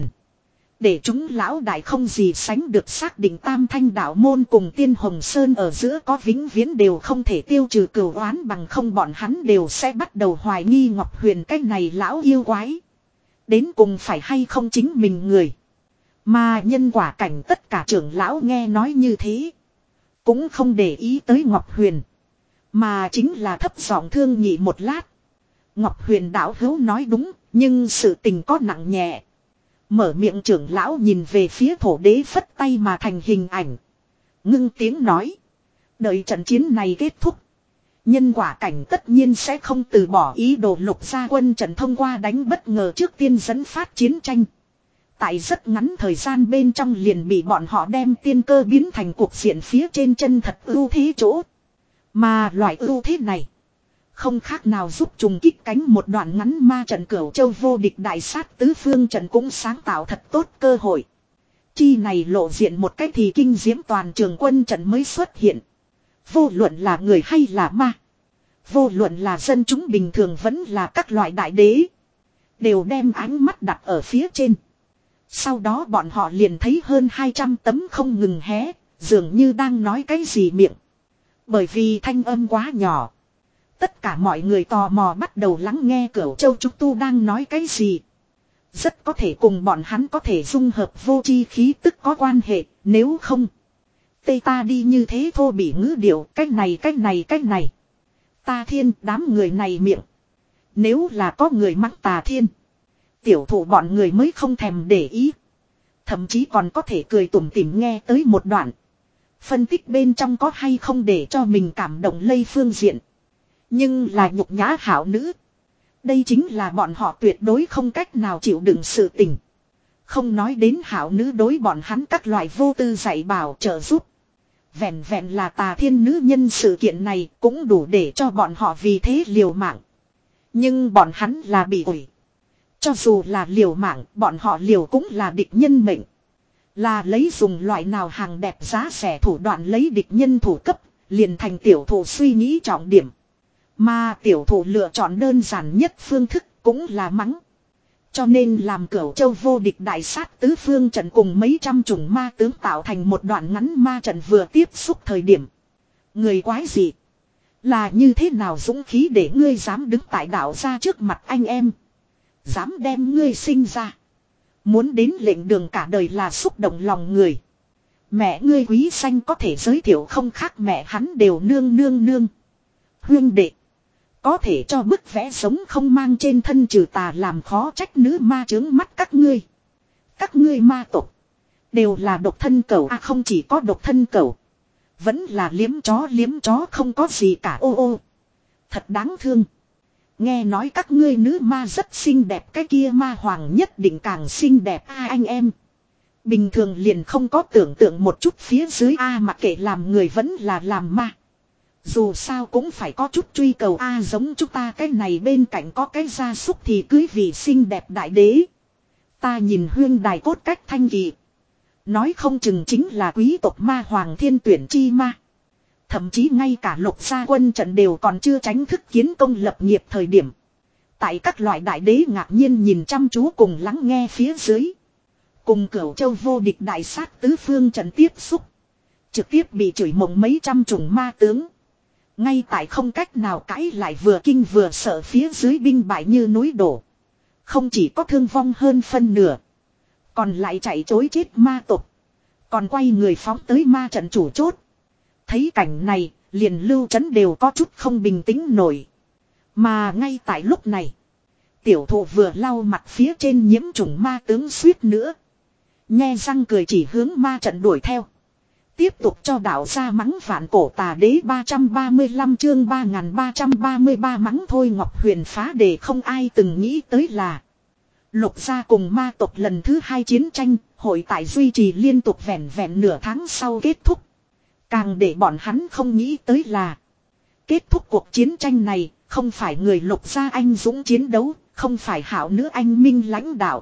Để chúng lão đại không gì sánh được xác định Tam Thanh đạo môn cùng Tiên Hồng Sơn ở giữa có vĩnh viễn đều không thể tiêu trừ cửu oán bằng không bọn hắn đều sẽ bắt đầu hoài nghi Ngọc Huyền cái này lão yêu quái. Đến cùng phải hay không chính mình người. Mà nhân quả cảnh tất cả trưởng lão nghe nói như thế. Cũng không để ý tới Ngọc Huyền. Mà chính là thấp giọng thương nhị một lát. Ngọc Huyền đạo hữu nói đúng, nhưng sự tình có nặng nhẹ. Mở miệng trưởng lão nhìn về phía thổ đế phất tay mà thành hình ảnh. Ngưng tiếng nói. Đợi trận chiến này kết thúc. Nhân quả cảnh tất nhiên sẽ không từ bỏ ý đồ Lục gia quân trận thông qua đánh bất ngờ trước tiên dẫn phát chiến tranh. Tại rất ngắn thời gian bên trong liền bị bọn họ đem tiên cơ biến thành cuộc diện phía trên chân thật ưu thế chỗ. Mà loại ưu thế này không khác nào giúp trùng kích cánh một đoạn ngắn ma trận Cửu Châu vô địch đại sát tứ phương trận cũng sáng tạo thật tốt cơ hội. Chi này lộ diện một cách thì kinh diễm toàn trường quân trận mới xuất hiện. Vô luận là người hay là ma. Vô luận là dân chúng bình thường vẫn là các loại đại đế. Đều đem ánh mắt đặt ở phía trên. Sau đó bọn họ liền thấy hơn hai trăm tấm không ngừng hé. Dường như đang nói cái gì miệng. Bởi vì thanh âm quá nhỏ. Tất cả mọi người tò mò bắt đầu lắng nghe Cửu Châu Trúc Tu đang nói cái gì. Rất có thể cùng bọn hắn có thể dung hợp vô chi khí tức có quan hệ. Nếu không. Tây ta đi như thế thô bị ngữ điệu. Cách này cách này cách này. Ta thiên đám người này miệng. Nếu là có người mắng tà thiên. Tiểu thủ bọn người mới không thèm để ý. Thậm chí còn có thể cười tủm tỉm nghe tới một đoạn. Phân tích bên trong có hay không để cho mình cảm động lây phương diện. Nhưng là nhục nhã hảo nữ. Đây chính là bọn họ tuyệt đối không cách nào chịu đựng sự tình. Không nói đến hảo nữ đối bọn hắn các loại vô tư dạy bảo trợ giúp. Vẹn vẹn là tà thiên nữ nhân sự kiện này cũng đủ để cho bọn họ vì thế liều mạng. Nhưng bọn hắn là bị ủi. Cho dù là liều mạng, bọn họ liều cũng là địch nhân mệnh. Là lấy dùng loại nào hàng đẹp giá rẻ thủ đoạn lấy địch nhân thủ cấp, liền thành tiểu thủ suy nghĩ trọng điểm. Mà tiểu thủ lựa chọn đơn giản nhất phương thức cũng là mắng. Cho nên làm Cửu Châu vô địch đại sát tứ phương trận cùng mấy trăm chủng ma tướng tạo thành một đoạn ngắn ma trận vừa tiếp xúc thời điểm. Người quái gì? Là như thế nào dũng khí để ngươi dám đứng tại đạo gia trước mặt anh em? Dám đem ngươi sinh ra. Muốn đến lệnh đường cả đời là xúc động lòng người. Mẹ ngươi quý danh có thể giới thiệu không khác mẹ hắn đều nương nương nương. Huyên đệ. Có thể cho bức vẽ sống không mang trên thân trừ tà làm khó trách nữ ma trướng mắt các ngươi. Các ngươi ma tộc. Đều là độc thân cẩu à không chỉ có độc thân cẩu. Vẫn là liếm chó liếm chó không có gì cả ô ô. Thật đáng thương. Nghe nói các ngươi nữ ma rất xinh đẹp cái kia ma hoàng nhất định càng xinh đẹp a à, anh em. Bình thường liền không có tưởng tượng một chút phía dưới a à, mà kể làm người vẫn là làm ma. Dù sao cũng phải có chút truy cầu a à, giống chúng ta cái này bên cạnh có cái gia súc thì cưới vì xinh đẹp đại đế. Ta nhìn huyên đài cốt cách thanh kỳ. Nói không chừng chính là quý tộc ma hoàng thiên tuyển chi ma. Thậm chí ngay cả Lục gia quân trận đều còn chưa tránh thức kiến công lập nghiệp thời điểm. Tại các loại đại đế ngạc nhiên nhìn chăm chú cùng lắng nghe phía dưới. Cùng Cửu Châu vô địch đại sát tứ phương trận tiếp xúc. Trực tiếp bị chửi mộng mấy trăm chủng ma tướng. Ngay tại không cách nào cãi lại vừa kinh vừa sợ phía dưới binh bại như núi đổ. Không chỉ có thương vong hơn phân nửa. Còn lại chạy chối chết ma tộc. Còn quay người phóng tới ma trận chủ chốt. Thấy cảnh này, liền Lưu Trấn đều có chút không bình tĩnh nổi. Mà ngay tại lúc này, tiểu thụ vừa lau mặt phía trên nhiễm trùng ma tướng suýt nữa. Nhe răng cười chỉ hướng ma trận đuổi theo. Tiếp tục cho đạo ra mắng vạn cổ tà đế ba trăm ba mươi lăm chương ba nghìn ba trăm ba mươi ba mắng thôi Ngọc Huyền phá đề không ai từng nghĩ tới là. Lục gia cùng ma tộc lần thứ hai chiến tranh, hội tại duy trì liên tục vẹn vẹn nửa tháng sau kết thúc. Càng để bọn hắn không nghĩ tới là kết thúc cuộc chiến tranh này không phải người Lục gia anh dũng chiến đấu, không phải hảo nữ anh minh lãnh đạo,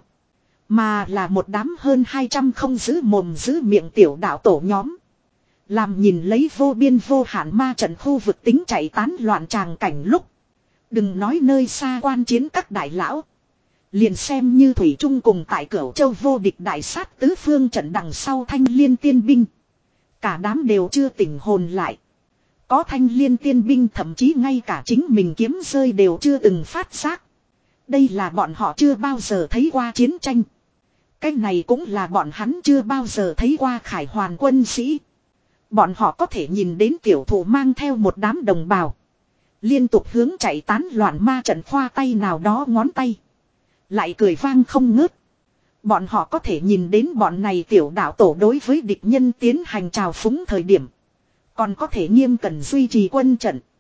mà là một đám hơn hai trăm không giữ mồm giữ miệng tiểu đạo tổ nhóm. Làm nhìn lấy vô biên vô hạn ma trận khu vực tính chạy tán loạn tràng cảnh lúc. Đừng nói nơi xa quan chiến các đại lão. Liền xem như Thủy Trung cùng tại Cửu Châu vô địch đại sát tứ phương trận đằng sau Thanh Liên tiên binh. Cả đám đều chưa tỉnh hồn lại. Có Thanh Liên tiên binh thậm chí ngay cả chính mình kiếm rơi đều chưa từng phát giác. Đây là bọn họ chưa bao giờ thấy qua chiến tranh. Cái này cũng là bọn hắn chưa bao giờ thấy qua khải hoàn quân sĩ. Bọn họ có thể nhìn đến tiểu thủ mang theo một đám đồng bào. Liên tục hướng chạy tán loạn ma trận khoa tay nào đó ngón tay. Lại cười vang không ngớt. Bọn họ có thể nhìn đến bọn này tiểu đạo tổ đối với địch nhân tiến hành trào phúng thời điểm. Còn có thể nghiêm cẩn duy trì quân trận.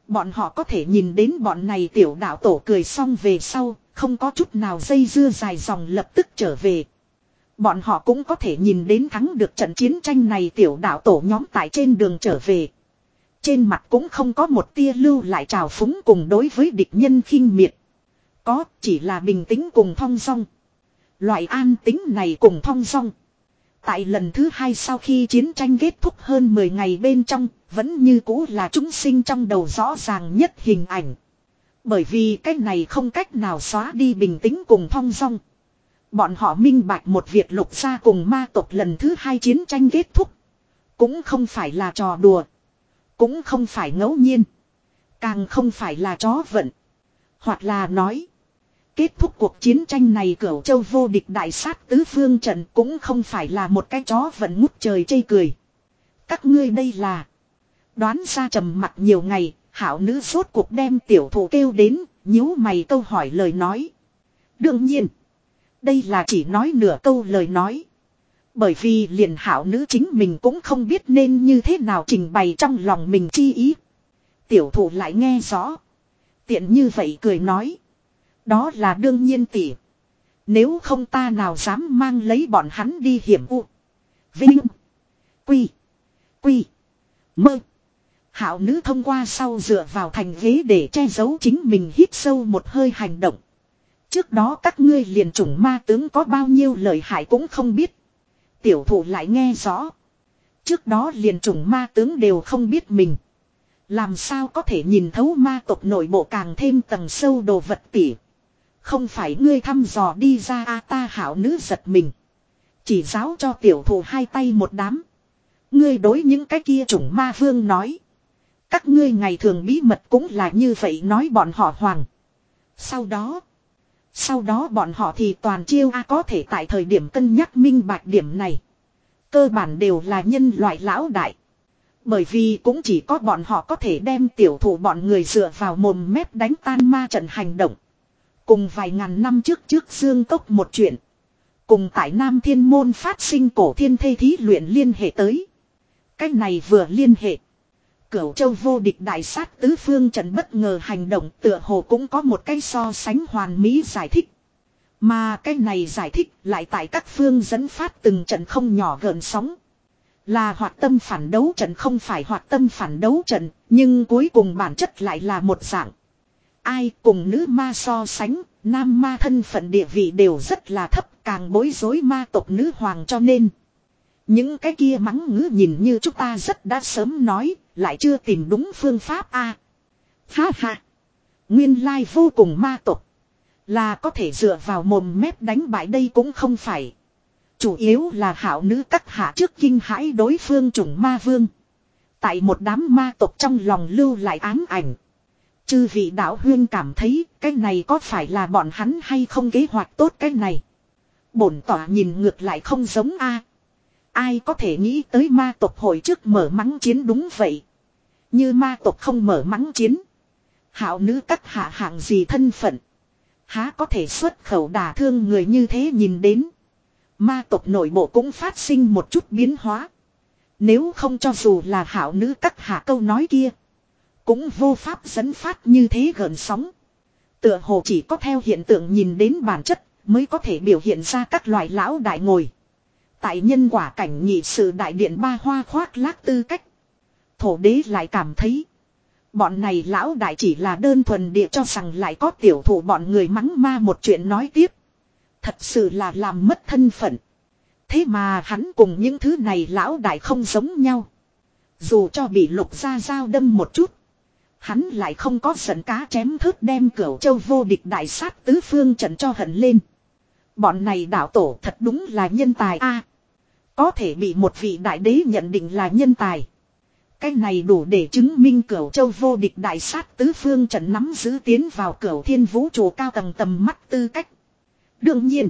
Bọn họ có thể nhìn đến bọn này tiểu đạo tổ cười xong về sau, không có chút nào dây dưa dài dòng lập tức trở về. Bọn họ cũng có thể nhìn đến thắng được trận chiến tranh này tiểu đạo tổ nhóm tại trên đường trở về. Trên mặt cũng không có một tia lưu lại trào phúng cùng đối với địch nhân khinh miệt. Có chỉ là bình tĩnh cùng thong dong. Loại an tĩnh này cùng thong dong. Tại lần thứ hai sau khi chiến tranh kết thúc hơn mười ngày bên trong, vẫn như cũ là chúng sinh trong đầu rõ ràng nhất hình ảnh. Bởi vì cái này không cách nào xóa đi bình tĩnh cùng thong dong. Bọn họ minh bạch một việc lục gia cùng ma tộc lần thứ hai chiến tranh kết thúc. Cũng không phải là trò đùa. Cũng không phải ngẫu nhiên. Càng không phải là chó vận. Hoặc là nói. Kết thúc cuộc chiến tranh này Cửu Châu vô địch đại sát tứ phương trận cũng không phải là một cái chó vận ngút trời chê cười. Các ngươi đây là. Đoán ra trầm mặt nhiều ngày, hảo nữ rốt cuộc đem tiểu thủ kêu đến, nhíu mày câu hỏi lời nói. Đương nhiên. Đây là chỉ nói nửa câu lời nói. Bởi vì liền hảo nữ chính mình cũng không biết nên như thế nào trình bày trong lòng mình chi ý. Tiểu thủ lại nghe rõ. Tiện như vậy cười nói. Đó là đương nhiên tỷ. Nếu không ta nào dám mang lấy bọn hắn đi hiểm u. Vinh. Quy. Quy. Mơ. Hảo nữ thông qua sau dựa vào thành ghế để che giấu chính mình hít sâu một hơi hành động. Trước đó các ngươi liền chủng ma tướng có bao nhiêu lợi hại cũng không biết. Tiểu thủ lại nghe rõ. Trước đó liền chủng ma tướng đều không biết mình. Làm sao có thể nhìn thấu ma tộc nội bộ càng thêm tầng sâu đồ vật tỉ. Không phải ngươi thăm dò đi ra a ta hảo nữ giật mình. Chỉ giáo cho tiểu thủ hai tay một đám. Ngươi đối những cái kia chủng ma vương nói. Các ngươi ngày thường bí mật cũng là như vậy nói bọn họ hoàng. Sau đó. Sau đó bọn họ thì toàn chiêu a có thể tại thời điểm cân nhắc minh bạch điểm này. Cơ bản đều là nhân loại lão đại. Bởi vì cũng chỉ có bọn họ có thể đem tiểu thủ bọn người dựa vào mồm mép đánh tan ma trận hành động. Cùng vài ngàn năm trước trước Dương Cốc một chuyện. Cùng tại Nam Thiên Môn phát sinh cổ thiên thê thí luyện liên hệ tới. Cái này vừa liên hệ. Cửu Châu vô địch đại sát tứ phương trận bất ngờ hành động tựa hồ cũng có một cái so sánh hoàn mỹ giải thích. Mà cái này giải thích lại tại các phương dẫn phát từng trận không nhỏ gợn sóng. Là hoạt tâm phản đấu trận không phải hoạt tâm phản đấu trận, nhưng cuối cùng bản chất lại là một dạng. Ai cùng nữ ma so sánh, nam ma thân phận địa vị đều rất là thấp, càng bối rối ma tộc nữ hoàng cho nên. Những cái kia mắng ngữ nhìn như chúng ta rất đã sớm nói, lại chưa tìm đúng phương pháp a. À, ha ha. Nguyên lai vô cùng ma tộc. Là có thể dựa vào mồm mép đánh bại đây cũng không phải. Chủ yếu là hảo nữ các hạ trước kinh hãi đối phương chủng ma vương. Tại một đám ma tộc trong lòng lưu lại ám ảnh. Chư vị đạo huyên cảm thấy cái này có phải là bọn hắn hay không kế hoạch tốt cái này. Bổn tỏa nhìn ngược lại không giống a. Ai có thể nghĩ tới ma tộc hồi trước mở mắng chiến đúng vậy. Như ma tộc không mở mắng chiến. Hảo nữ các hạ hạng gì thân phận. Há có thể xuất khẩu đả thương người như thế nhìn đến. Ma tộc nội bộ cũng phát sinh một chút biến hóa. Nếu không cho dù là hảo nữ các hạ câu nói kia. Cũng vô pháp dẫn phát như thế gợn sóng. Tựa hồ chỉ có theo hiện tượng nhìn đến bản chất mới có thể biểu hiện ra các loại lão đại ngồi. Tại nhân quả cảnh nhị sự đại điện ba hoa khoác lác tư cách. Thổ đế lại cảm thấy. Bọn này lão đại chỉ là đơn thuần địa cho rằng lại có tiểu thủ bọn người mắng ma một chuyện nói tiếp. Thật sự là làm mất thân phận. Thế mà hắn cùng những thứ này lão đại không giống nhau. Dù cho bị lục gia dao đâm một chút. Hắn lại không có giận cá chém thớt đem Cửu Châu vô địch đại sát tứ phương trận cho hận lên. Bọn này đạo tổ thật đúng là nhân tài a. Có thể bị một vị đại đế nhận định là nhân tài. Cái này đủ để chứng minh Cửu Châu vô địch đại sát tứ phương trận nắm giữ tiến vào Cửu Thiên vũ trụ cao tầng tầm mắt tư cách. Đương nhiên,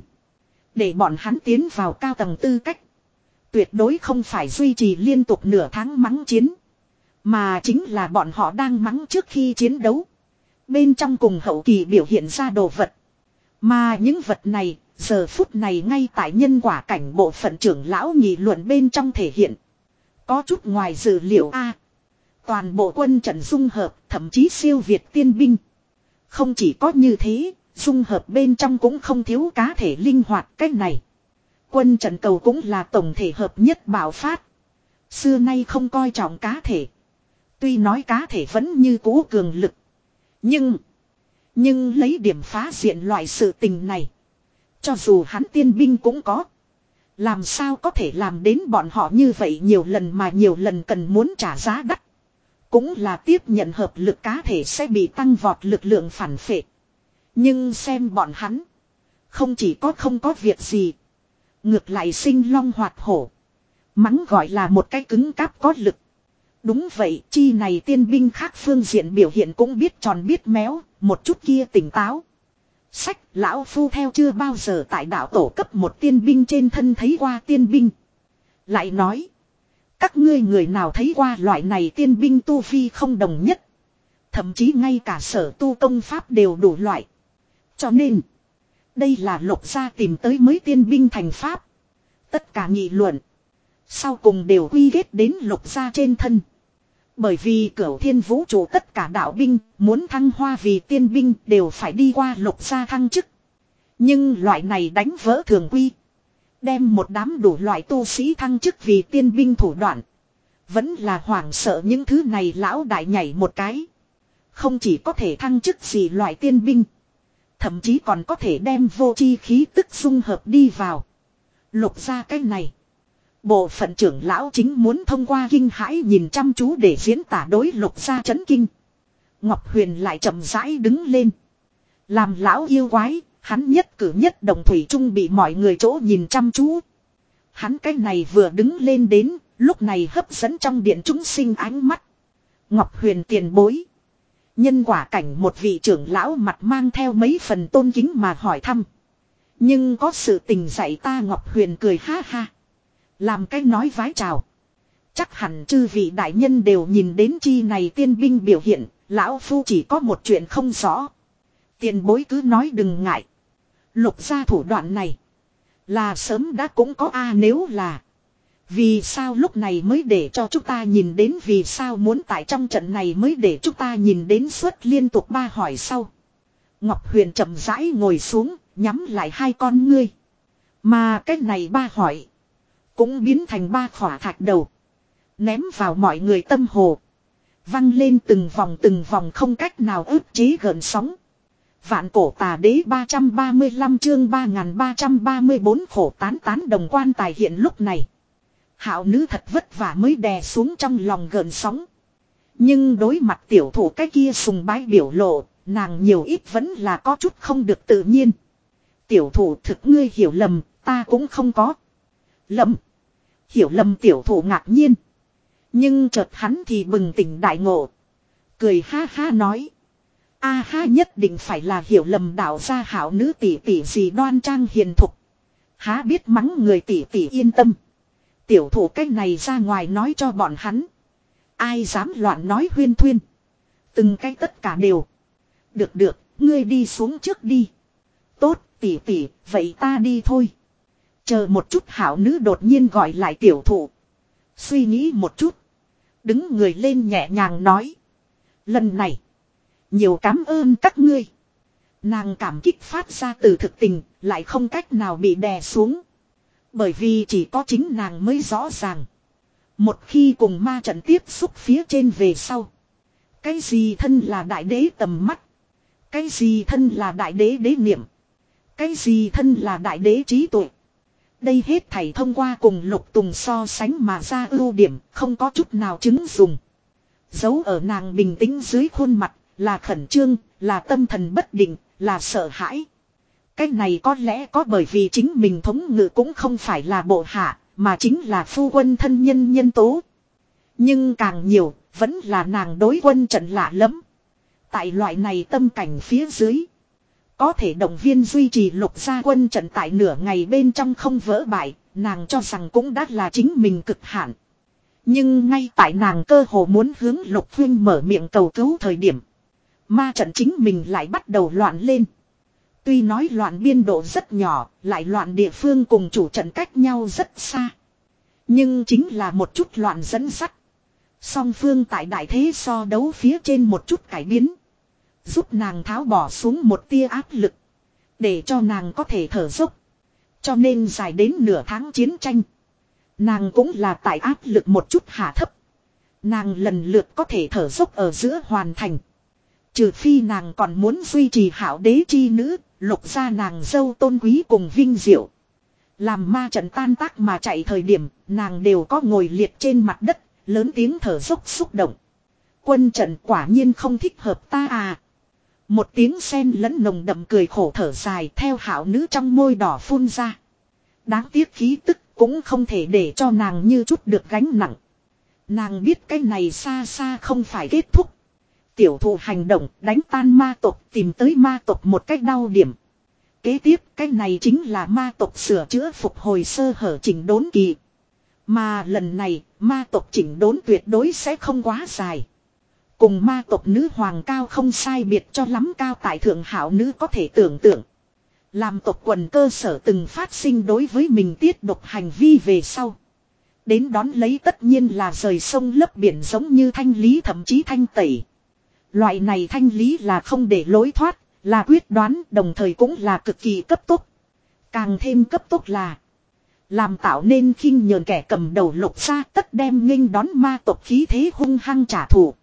để bọn hắn tiến vào cao tầng tư cách, tuyệt đối không phải duy trì liên tục nửa tháng mắng chiến. Mà chính là bọn họ đang mắng trước khi chiến đấu. Bên trong cùng hậu kỳ biểu hiện ra đồ vật. Mà những vật này, giờ phút này ngay tại nhân quả cảnh bộ phận trưởng lão nghị luận bên trong thể hiện. Có chút ngoài dự liệu a. Toàn bộ quân trận dung hợp, thậm chí siêu việt tiên binh. Không chỉ có như thế, dung hợp bên trong cũng không thiếu cá thể linh hoạt cách này. Quân trận cầu cũng là tổng thể hợp nhất bạo phát. Xưa nay không coi trọng cá thể. Tuy nói cá thể vẫn như cũ cường lực. Nhưng, nhưng lấy điểm phá diện loại sự tình này. Cho dù hắn tiên binh cũng có. Làm sao có thể làm đến bọn họ như vậy nhiều lần mà nhiều lần cần muốn trả giá đắt. Cũng là tiếp nhận hợp lực cá thể sẽ bị tăng vọt lực lượng phản phệ. Nhưng xem bọn hắn. Không chỉ có không có việc gì. Ngược lại sinh long hoạt hổ. Mắng gọi là một cái cứng cáp có lực. Đúng vậy, chi này tiên binh khác phương diện biểu hiện cũng biết tròn biết méo, một chút kia tỉnh táo. Sách, lão phu theo chưa bao giờ tại đạo tổ cấp một tiên binh trên thân thấy qua tiên binh. Lại nói, các ngươi người nào thấy qua loại này tiên binh tu vi không đồng nhất. Thậm chí ngay cả sở tu công pháp đều đủ loại. Cho nên, đây là Lục gia tìm tới mới tiên binh thành pháp. Tất cả nghị luận, sau cùng đều quy kết đến Lục gia trên thân. Bởi vì cửu thiên vũ trụ tất cả đạo binh muốn thăng hoa vì tiên binh đều phải đi qua Lục gia thăng chức. Nhưng loại này đánh vỡ thường quy. Đem một đám đủ loại tu sĩ thăng chức vì tiên binh thủ đoạn. Vẫn là hoảng sợ những thứ này lão đại nhảy một cái. Không chỉ có thể thăng chức gì loại tiên binh. Thậm chí còn có thể đem vô chi khí tức dung hợp đi vào. Lục gia cái này. Bộ phận trưởng lão chính muốn thông qua kinh hãi nhìn chăm chú để diễn tả đối Lục gia chấn kinh. Ngọc Huyền lại chậm rãi đứng lên. Làm lão yêu quái, hắn nhất cử nhất động thủy chung bị mọi người chỗ nhìn chăm chú. Hắn cái này vừa đứng lên đến, lúc này hấp dẫn trong điện chúng sinh ánh mắt. Ngọc Huyền tiền bối. Nhân quả cảnh một vị trưởng lão mặt mang theo mấy phần tôn kính mà hỏi thăm. Nhưng có sự tình dạy ta Ngọc Huyền cười ha ha. Làm cái nói vái chào. Chắc hẳn chư vị đại nhân đều nhìn đến chi này tiên binh biểu hiện. Lão phu chỉ có một chuyện không rõ. Tiền bối cứ nói đừng ngại. Lục gia thủ đoạn này. Là sớm đã cũng có a nếu là. Vì sao lúc này mới để cho chúng ta nhìn đến, vì sao muốn tại trong trận này mới để chúng ta nhìn đến suốt liên tục ba hỏi sau. Ngọc Huyền chậm rãi ngồi xuống, nhắm lại hai con ngươi. Mà cái này ba hỏi. Cũng biến thành ba khỏa thạch đầu. Ném vào mọi người tâm hồ. Văng lên từng vòng từng vòng không cách nào ức chế gợn sóng. Vạn cổ tà đế ba trăm ba mươi lăm chương ba nghìn ba trăm ba mươi bốn khổ tán tán đồng quan tài hiện lúc này. Hạo nữ thật vất vả mới đè xuống trong lòng gợn sóng. Nhưng đối mặt tiểu thủ cái kia sùng bái biểu lộ, nàng nhiều ít vẫn là có chút không được tự nhiên. Tiểu thủ thực ngươi hiểu lầm, ta cũng không có. Lầm. Hiểu lầm tiểu thủ ngạc nhiên. Nhưng chợt hắn thì bừng tỉnh đại ngộ. Cười ha ha nói. A ha nhất định phải là hiểu lầm đạo gia hảo nữ tỷ tỷ gì đoan trang hiền thục. Há biết mắng người tỷ tỷ yên tâm. Tiểu thủ cách này ra ngoài nói cho bọn hắn. Ai dám loạn nói huyên thuyên. Từng cái tất cả đều. Được được, ngươi đi xuống trước đi. Tốt tỷ tỷ, vậy ta đi thôi. Chờ một chút hảo nữ đột nhiên gọi lại tiểu thủ. Suy nghĩ một chút. Đứng người lên nhẹ nhàng nói. Lần này. Nhiều cảm ơn các ngươi. Nàng cảm kích phát ra từ thực tình, lại không cách nào bị đè xuống. Bởi vì chỉ có chính nàng mới rõ ràng. Một khi cùng ma trận tiếp xúc phía trên về sau. Cái gì thân là đại đế tầm mắt. Cái gì thân là đại đế đế niệm. Cái gì thân là đại đế trí tuệ. Đây hết thảy thông qua cùng Lục Tùng so sánh mà ra ưu điểm, không có chút nào chứng dùng. Giấu ở nàng bình tĩnh dưới khuôn mặt, là khẩn trương, là tâm thần bất định, là sợ hãi. Cái này có lẽ có bởi vì chính mình thống ngự cũng không phải là bộ hạ, mà chính là phu quân thân nhân nhân tố. Nhưng càng nhiều, vẫn là nàng đối quân trận lạ lắm. Tại loại này tâm cảnh phía dưới. Có thể động viên duy trì Lục gia quân trận tại nửa ngày bên trong không vỡ bại, nàng cho rằng cũng đã là chính mình cực hạn. Nhưng ngay tại nàng cơ hồ muốn hướng Lục Huynh mở miệng cầu cứu thời điểm. Ma trận chính mình lại bắt đầu loạn lên. Tuy nói loạn biên độ rất nhỏ, lại loạn địa phương cùng chủ trận cách nhau rất xa. Nhưng chính là một chút loạn dẫn sắt. Song phương tại đại thế so đấu phía trên một chút cải biến. Giúp nàng tháo bỏ xuống một tia áp lực. Để cho nàng có thể thở dốc. Cho nên dài đến nửa tháng chiến tranh. Nàng cũng là tại áp lực một chút hạ thấp. Nàng lần lượt có thể thở dốc ở giữa hoàn thành. Trừ phi nàng còn muốn duy trì hảo đế chi nữ, lục ra nàng dâu tôn quý cùng vinh diệu. Làm ma trận tan tác mà chạy thời điểm, nàng đều có ngồi liệt trên mặt đất, lớn tiếng thở dốc xúc động. Quân trận quả nhiên không thích hợp ta à. Một tiếng sen lẫn nồng đậm cười khổ thở dài theo hảo nữ trong môi đỏ phun ra. Đáng tiếc khí tức cũng không thể để cho nàng như chút được gánh nặng. Nàng biết cái này xa xa không phải kết thúc. Tiểu thụ hành động đánh tan ma tộc tìm tới ma tộc một cách đau điểm. Kế tiếp cái này chính là ma tộc sửa chữa phục hồi sơ hở chỉnh đốn kỳ. Mà lần này ma tộc chỉnh đốn tuyệt đối sẽ không quá dài. Cùng ma tộc nữ hoàng cao không sai biệt cho lắm cao tại thượng hảo nữ có thể tưởng tượng. Làm tộc quần cơ sở từng phát sinh đối với mình tiết độc hành vi về sau. Đến đón lấy tất nhiên là rời sông lấp biển giống như thanh lý thậm chí thanh tẩy. Loại này thanh lý là không để lối thoát, là quyết đoán đồng thời cũng là cực kỳ cấp tốc. Càng thêm cấp tốc là làm tạo nên khinh nhờn kẻ cầm đầu lục ra tất đem nghênh đón ma tộc khí thế hung hăng trả thù.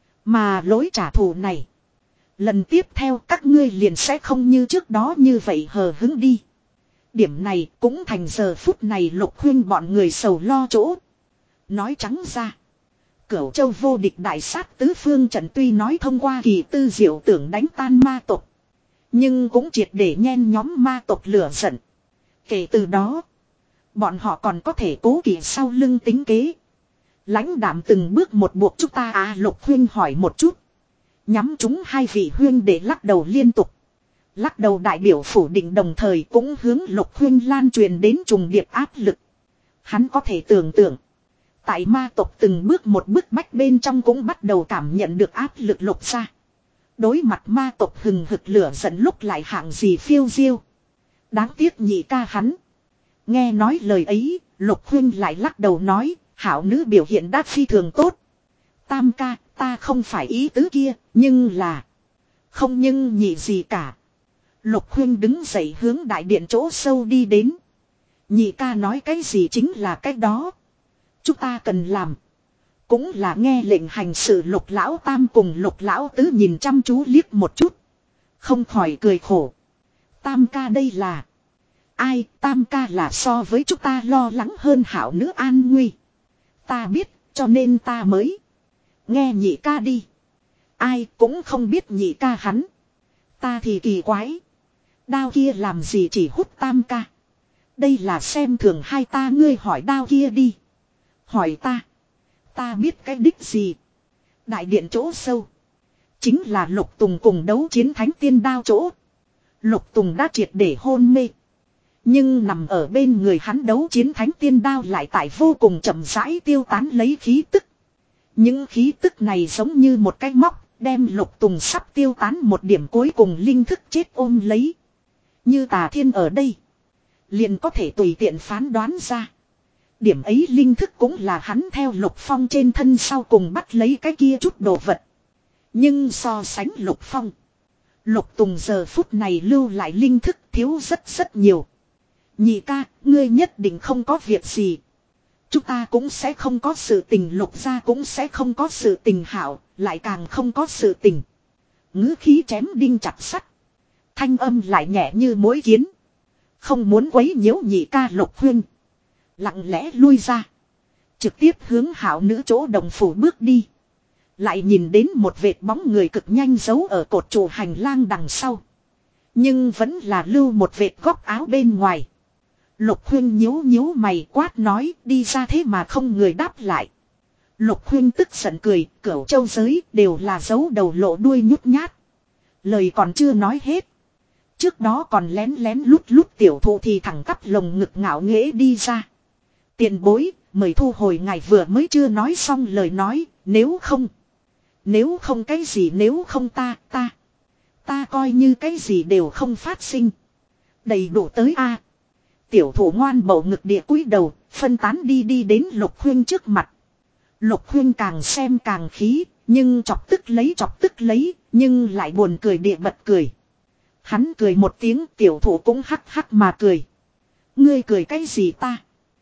Mà lối trả thù này, lần tiếp theo các ngươi liền sẽ không như trước đó như vậy hờ hứng đi. Điểm này cũng thành giờ phút này Lục Huyên bọn người sầu lo chỗ. Nói trắng ra, Cửu Châu vô địch đại sát tứ phương trận tuy nói thông qua kỳ tư diệu tưởng đánh tan ma tộc, nhưng cũng triệt để nhen nhóm ma tộc lửa giận. Kể từ đó, bọn họ còn có thể cố kỵ sau lưng tính kế. Lãnh đạm từng bước một buộc chúng ta à. Lục Huyên hỏi một chút. Nhắm chúng hai vị huyên để lắc đầu liên tục. Lắc đầu đại biểu phủ định đồng thời cũng hướng Lục Huyên lan truyền đến trùng điệp áp lực. Hắn có thể tưởng tượng. Tại ma tộc từng bước một bước bách bên trong cũng bắt đầu cảm nhận được áp lực lục ra. Đối mặt ma tộc hừng hực lửa giận lúc lại hạng gì phiêu diêu. Đáng tiếc nhị ca hắn. Nghe nói lời ấy, Lục Huyên lại lắc đầu nói, hảo nữ biểu hiện đã phi thường tốt. Tam ca, ta không phải ý tứ kia, nhưng là... Không nhưng nhị gì cả. Lục Huyên đứng dậy hướng đại điện chỗ sâu đi đến. Nhị ca nói cái gì chính là cái đó. Chúng ta cần làm. Cũng là nghe lệnh hành sự. Lục lão tam cùng Lục lão tứ nhìn chăm chú liếc một chút. Không khỏi cười khổ. Tam ca đây là... Ai, tam ca là so với chúng ta lo lắng hơn hảo nữ an nguy. Ta biết, cho nên ta mới... Nghe nhị ca đi. Ai cũng không biết nhị ca hắn. Ta thì kỳ quái. Đao kia làm gì chỉ hút tam ca. Đây là xem thường hai ta. Ngươi hỏi đao kia đi. Hỏi ta. Ta biết cái đích gì. Đại điện chỗ sâu. Chính là Lục Tùng cùng đấu chiến thánh tiên đao chỗ. Lục Tùng đã triệt để hôn mê. Nhưng nằm ở bên người hắn đấu chiến thánh tiên đao lại tại vô cùng chậm rãi tiêu tán lấy khí tức. Những khí tức này giống như một cái móc, đem Lục Tùng sắp tiêu tán một điểm cuối cùng linh thức chết ôm lấy. Như Tà Thiên ở đây, liền có thể tùy tiện phán đoán ra. Điểm ấy linh thức cũng là hắn theo Lục Phong trên thân sau cùng bắt lấy cái kia chút đồ vật. Nhưng so sánh Lục Phong, Lục Tùng giờ phút này lưu lại linh thức thiếu rất rất nhiều. Nhị ca, ngươi nhất định không có việc gì. Chúng ta cũng sẽ không có sự tình. Lục gia cũng sẽ không có sự tình hảo, lại càng không có sự tình. Ngữ khí chém đinh chặt sắt. Thanh âm lại nhẹ như mối kiến. Không muốn quấy nhiễu nhị ca. Lục Huyên lặng lẽ lui ra. Trực tiếp hướng hảo nữ chỗ đồng phủ bước đi. Lại nhìn đến một vệt bóng người cực nhanh giấu ở cột trụ hành lang đằng sau. Nhưng vẫn là lưu một vệt góc áo bên ngoài. Lục Huyên nhíu nhíu mày quát nói đi ra thế mà không người đáp lại. Lục Huyên tức giận cười, Cửu Châu giới đều là giấu đầu lộ đuôi nhút nhát. Lời còn chưa nói hết. Trước đó còn lén lén lút lút tiểu thụ thì thẳng cắp lồng ngực ngạo nghễ đi ra. Tiền bối, mời thu hồi ngài vừa mới chưa nói xong lời nói, nếu không. Nếu không cái gì nếu không ta, ta. Ta coi như cái gì đều không phát sinh. Đầy đủ tới a. Tiểu thủ ngoan bầu ngực địa cúi đầu, phân tán đi đi đến Lục Huyên trước mặt. Lục Huyên càng xem càng khí, nhưng chọc tức lấy chọc tức lấy, nhưng lại buồn cười địa bật cười. Hắn cười một tiếng, tiểu thủ cũng hắc hắc mà cười. Ngươi cười cái gì ta?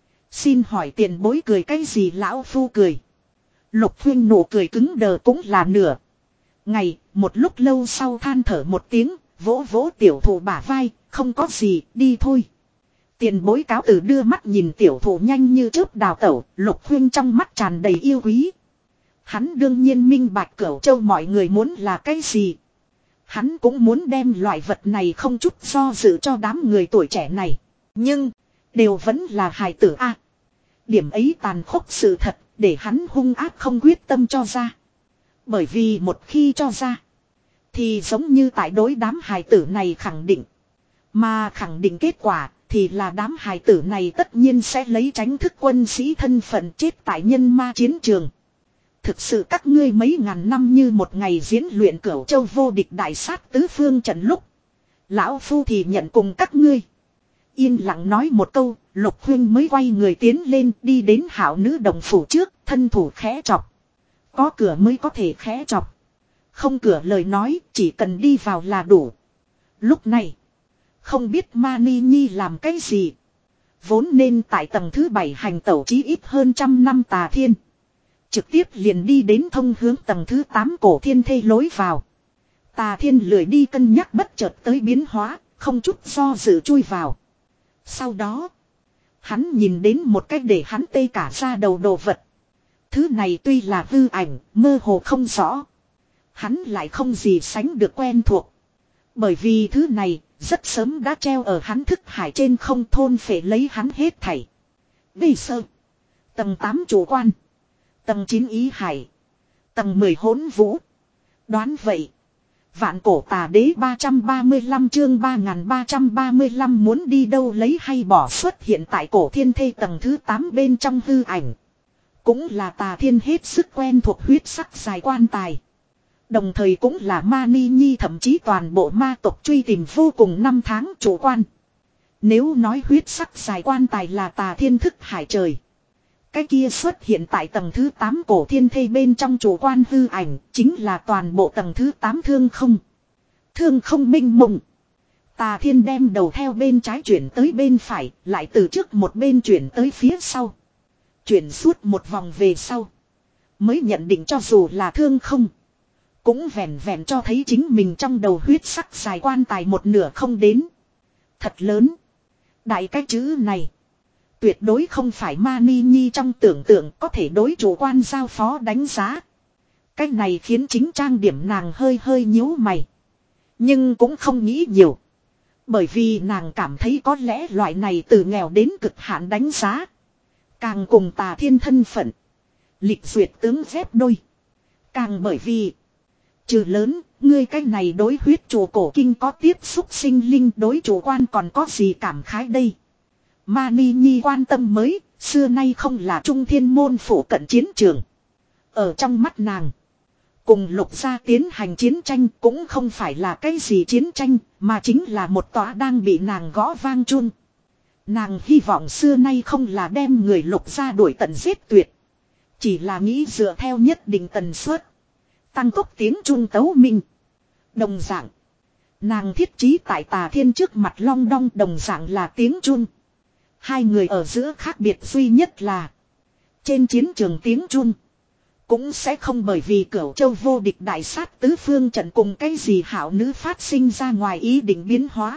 Xin hỏi tiền bối cười cái gì lão phu cười. Lục Huyên nụ cười cứng đờ cũng là nửa ngày, một lúc lâu sau than thở một tiếng, vỗ vỗ tiểu thủ bả vai, không có gì, đi thôi. Tiền bối cáo từ đưa mắt nhìn tiểu thủ nhanh như chớp đào tẩu, Lục Huyên trong mắt tràn đầy yêu quý. Hắn đương nhiên minh bạch Cửu Châu mọi người muốn là cái gì. Hắn cũng muốn đem loại vật này không chút do dự cho đám người tuổi trẻ này. Nhưng, đều vẫn là hài tử a. Điểm ấy tàn khốc sự thật, để hắn hung ác không quyết tâm cho ra. Bởi vì một khi cho ra, thì giống như tại đối đám hài tử này khẳng định. Mà khẳng định kết quả, thì là đám hài tử này tất nhiên sẽ lấy tránh thức quân sĩ thân phận chết tại nhân ma chiến trường. Thực sự các ngươi mấy ngàn năm như một ngày diễn luyện Cửu Châu vô địch đại sát tứ phương trận lúc. Lão Phu thì nhận cùng các ngươi. Yên lặng nói một câu, Lục Huyên mới quay người tiến lên đi đến Hạo Nữ đồng phủ trước, thân thủ khẽ chọc. Có cửa mới có thể khẽ chọc. Không cửa lời nói, chỉ cần đi vào là đủ. Lúc này, không biết Mani Nhi làm cái gì. Vốn nên tại tầng thứ bảy hành tẩu chí ít hơn trăm năm Tà Thiên. Trực tiếp liền đi đến thông hướng tầng thứ tám cổ thiên thê lối vào. Tà Thiên lười đi cân nhắc bất chợt tới biến hóa, không chút do dự chui vào. Sau đó, hắn nhìn đến một cách để hắn tê cả ra đầu đồ vật. Thứ này tuy là hư ảnh, mơ hồ không rõ. Hắn lại không gì sánh được quen thuộc. Bởi vì thứ này, rất sớm đã treo ở hắn thức hải trên không thôn phệ lấy hắn hết thảy. Bây sơ. Tầng tám chủ quan. Tầng chín ý hải. Tầng mười hỗn vũ. Đoán vậy. Vạn cổ tà đế ba trăm ba mươi lăm chương ba nghìn ba trăm ba mươi lăm muốn đi đâu lấy hay bỏ xuất hiện tại cổ thiên thê tầng thứ tám bên trong hư ảnh. Cũng là Tà Thiên hết sức quen thuộc huyết sắc dài quan tài. Đồng thời cũng là Mani Nhi thậm chí toàn bộ ma tộc truy tìm vô cùng năm tháng chủ quan. Nếu nói huyết sắc dài quan tài là Tà Thiên thức hải trời. Cái kia xuất hiện tại tầng thứ tám cổ thiên thê bên trong chủ quan hư ảnh chính là toàn bộ tầng thứ tám thương không. Thương không minh mộng. Tà Thiên đem đầu theo bên trái chuyển tới bên phải, lại từ trước một bên chuyển tới phía sau. Chuyển suốt một vòng về sau. Mới nhận định cho dù là thương không. Cũng vẹn vẹn cho thấy chính mình trong đầu huyết sắc dài quan tài một nửa không đến. Thật lớn. Đại cái chữ này. Tuyệt đối không phải Mani Nhi trong tưởng tượng có thể đối chủ quan giao phó đánh giá. Cái này khiến chính trang điểm nàng hơi hơi nhíu mày. Nhưng cũng không nghĩ nhiều. Bởi vì nàng cảm thấy có lẽ loại này từ nghèo đến cực hạn đánh giá. Càng cùng Tà Thiên thân phận. Lịch duyệt tướng dép đôi. Càng bởi vì. Trừ lớn, ngươi cái này đối huyết chủ cổ kinh có tiếp xúc sinh linh đối chủ quan còn có gì cảm khái đây. Mani Nhi quan tâm mới, xưa nay không là trung thiên môn phủ cận chiến trường. Ở trong mắt nàng. Cùng Lục gia tiến hành chiến tranh cũng không phải là cái gì chiến tranh, mà chính là một tòa đang bị nàng gõ vang chuông. Nàng hy vọng xưa nay không là đem người Lục gia đuổi tận giết tuyệt. Chỉ là nghĩ dựa theo nhất định tần suất. Tăng tốc tiếng chuông tấu minh. Đồng dạng. Nàng thiết trí tại Tà Thiên trước mặt long đong đồng dạng là tiếng chuông. Hai người ở giữa khác biệt duy nhất là. Trên chiến trường tiếng chuông. Cũng sẽ không bởi vì Cửu Châu vô địch đại sát tứ phương trận cùng cái gì hảo nữ phát sinh ra ngoài ý định biến hóa.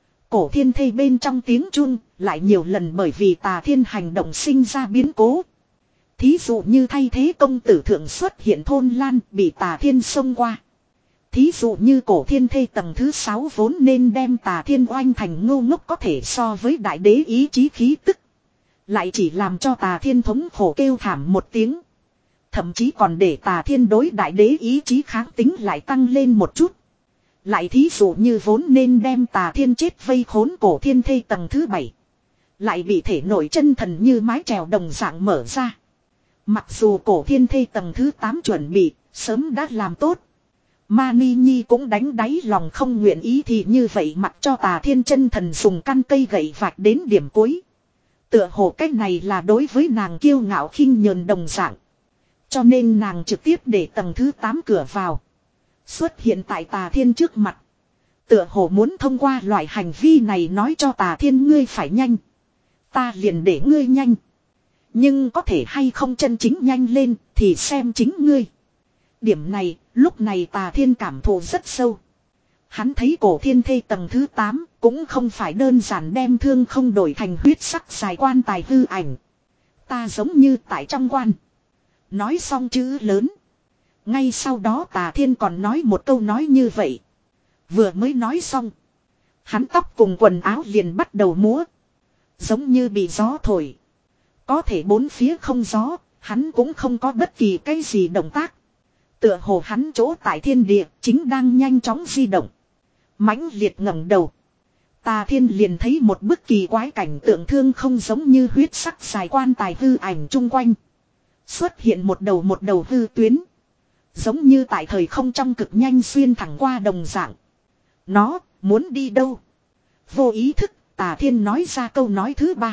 Cổ thiên thê bên trong tiếng chuông lại nhiều lần bởi vì Tà Thiên hành động sinh ra biến cố. Thí dụ như thay thế công tử thượng xuất hiện thôn lan bị Tà Thiên xông qua. Thí dụ như cổ thiên thê tầng thứ sáu vốn nên đem Tà Thiên oanh thành ngu ngốc có thể so với đại đế ý chí khí tức. Lại chỉ làm cho Tà Thiên thống khổ kêu thảm một tiếng. Thậm chí còn để Tà Thiên đối đại đế ý chí kháng tính lại tăng lên một chút. Lại thí dụ như vốn nên đem Tà Thiên chết vây khốn cổ thiên thê tầng thứ bảy. Lại bị thể nội chân thần như mái trèo đồng dạng mở ra. Mặc dù cổ thiên thê tầng thứ tám chuẩn bị, sớm đã làm tốt. Mani Nhi cũng đánh đáy lòng không nguyện ý thì như vậy mặc cho Tà Thiên chân thần dùng căn cây gậy vạch đến điểm cuối. Tựa hồ cách này là đối với nàng kiêu ngạo khinh nhờn đồng dạng. Cho nên nàng trực tiếp để tầng thứ tám cửa vào. Xuất hiện tại Tà Thiên trước mặt. Tựa hồ muốn thông qua loại hành vi này nói cho Tà Thiên ngươi phải nhanh. Ta liền để ngươi nhanh. Nhưng có thể hay không chân chính nhanh lên thì xem chính ngươi. Điểm này, lúc này Tà Thiên cảm thụ rất sâu. Hắn thấy cổ thiên thê tầng thứ tám cũng không phải đơn giản đem thương không đổi thành huyết sắc dài quan tài hư ảnh. Ta giống như tại trong quan. Nói xong chữ lớn. Ngay sau đó Tà Thiên còn nói một câu nói như vậy. Vừa mới nói xong. Hắn tóc cùng quần áo liền bắt đầu múa. Giống như bị gió thổi. Có thể bốn phía không gió, hắn cũng không có bất kỳ cái gì động tác. Tựa hồ hắn chỗ tại thiên địa chính đang nhanh chóng di động. Mãnh liệt ngẩng đầu. Tà Thiên liền thấy một bức kỳ quái cảnh tượng thương không giống như huyết sắc dài quan tài hư ảnh chung quanh. Xuất hiện một đầu một đầu hư tuyến. Giống như tại thời không trong cực nhanh xuyên thẳng qua đồng dạng. Nó muốn đi đâu? Vô ý thức Tà Thiên nói ra câu nói thứ ba.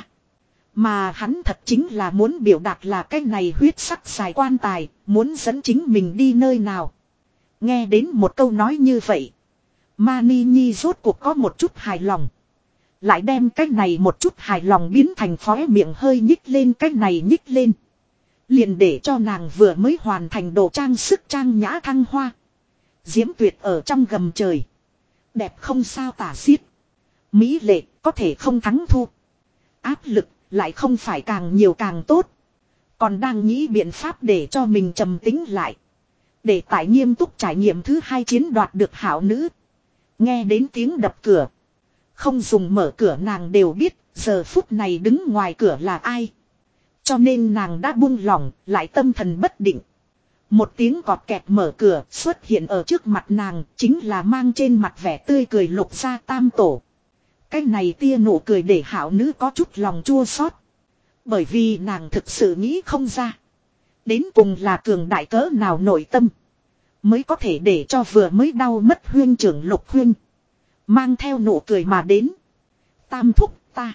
Mà hắn thật chính là muốn biểu đạt là cái này huyết sắc dài quan tài, muốn dẫn chính mình đi nơi nào. Nghe đến một câu nói như vậy. Mani Nhi rốt cuộc có một chút hài lòng. Lại đem cái này một chút hài lòng biến thành khóe miệng hơi nhích lên cái này nhích lên. Liền để cho nàng vừa mới hoàn thành đồ trang sức trang nhã thăng hoa. Diễm tuyệt ở trong gầm trời. Đẹp không sao tả xiết. Mỹ lệ có thể không thắng thu. Áp lực lại không phải càng nhiều càng tốt. Còn đang nghĩ biện pháp để cho mình trầm tĩnh lại. Để tại nghiêm túc trải nghiệm thứ hai chiến đoạt được hảo nữ. Nghe đến tiếng đập cửa. Không dùng mở cửa nàng đều biết giờ phút này đứng ngoài cửa là ai. Cho nên nàng đã buông lỏng lại tâm thần bất định. Một tiếng cọt kẹt mở cửa xuất hiện ở trước mặt nàng chính là mang trên mặt vẻ tươi cười Lục Gia Tam Tổ. Cái này tia nụ cười để hảo nữ có chút lòng chua xót. Bởi vì nàng thực sự nghĩ không ra. Đến cùng là cường đại cỡ nào nội tâm. Mới có thể để cho vừa mới đau mất huyên trưởng Lục Huyên. Mang theo nụ cười mà đến. Tam thúc ta.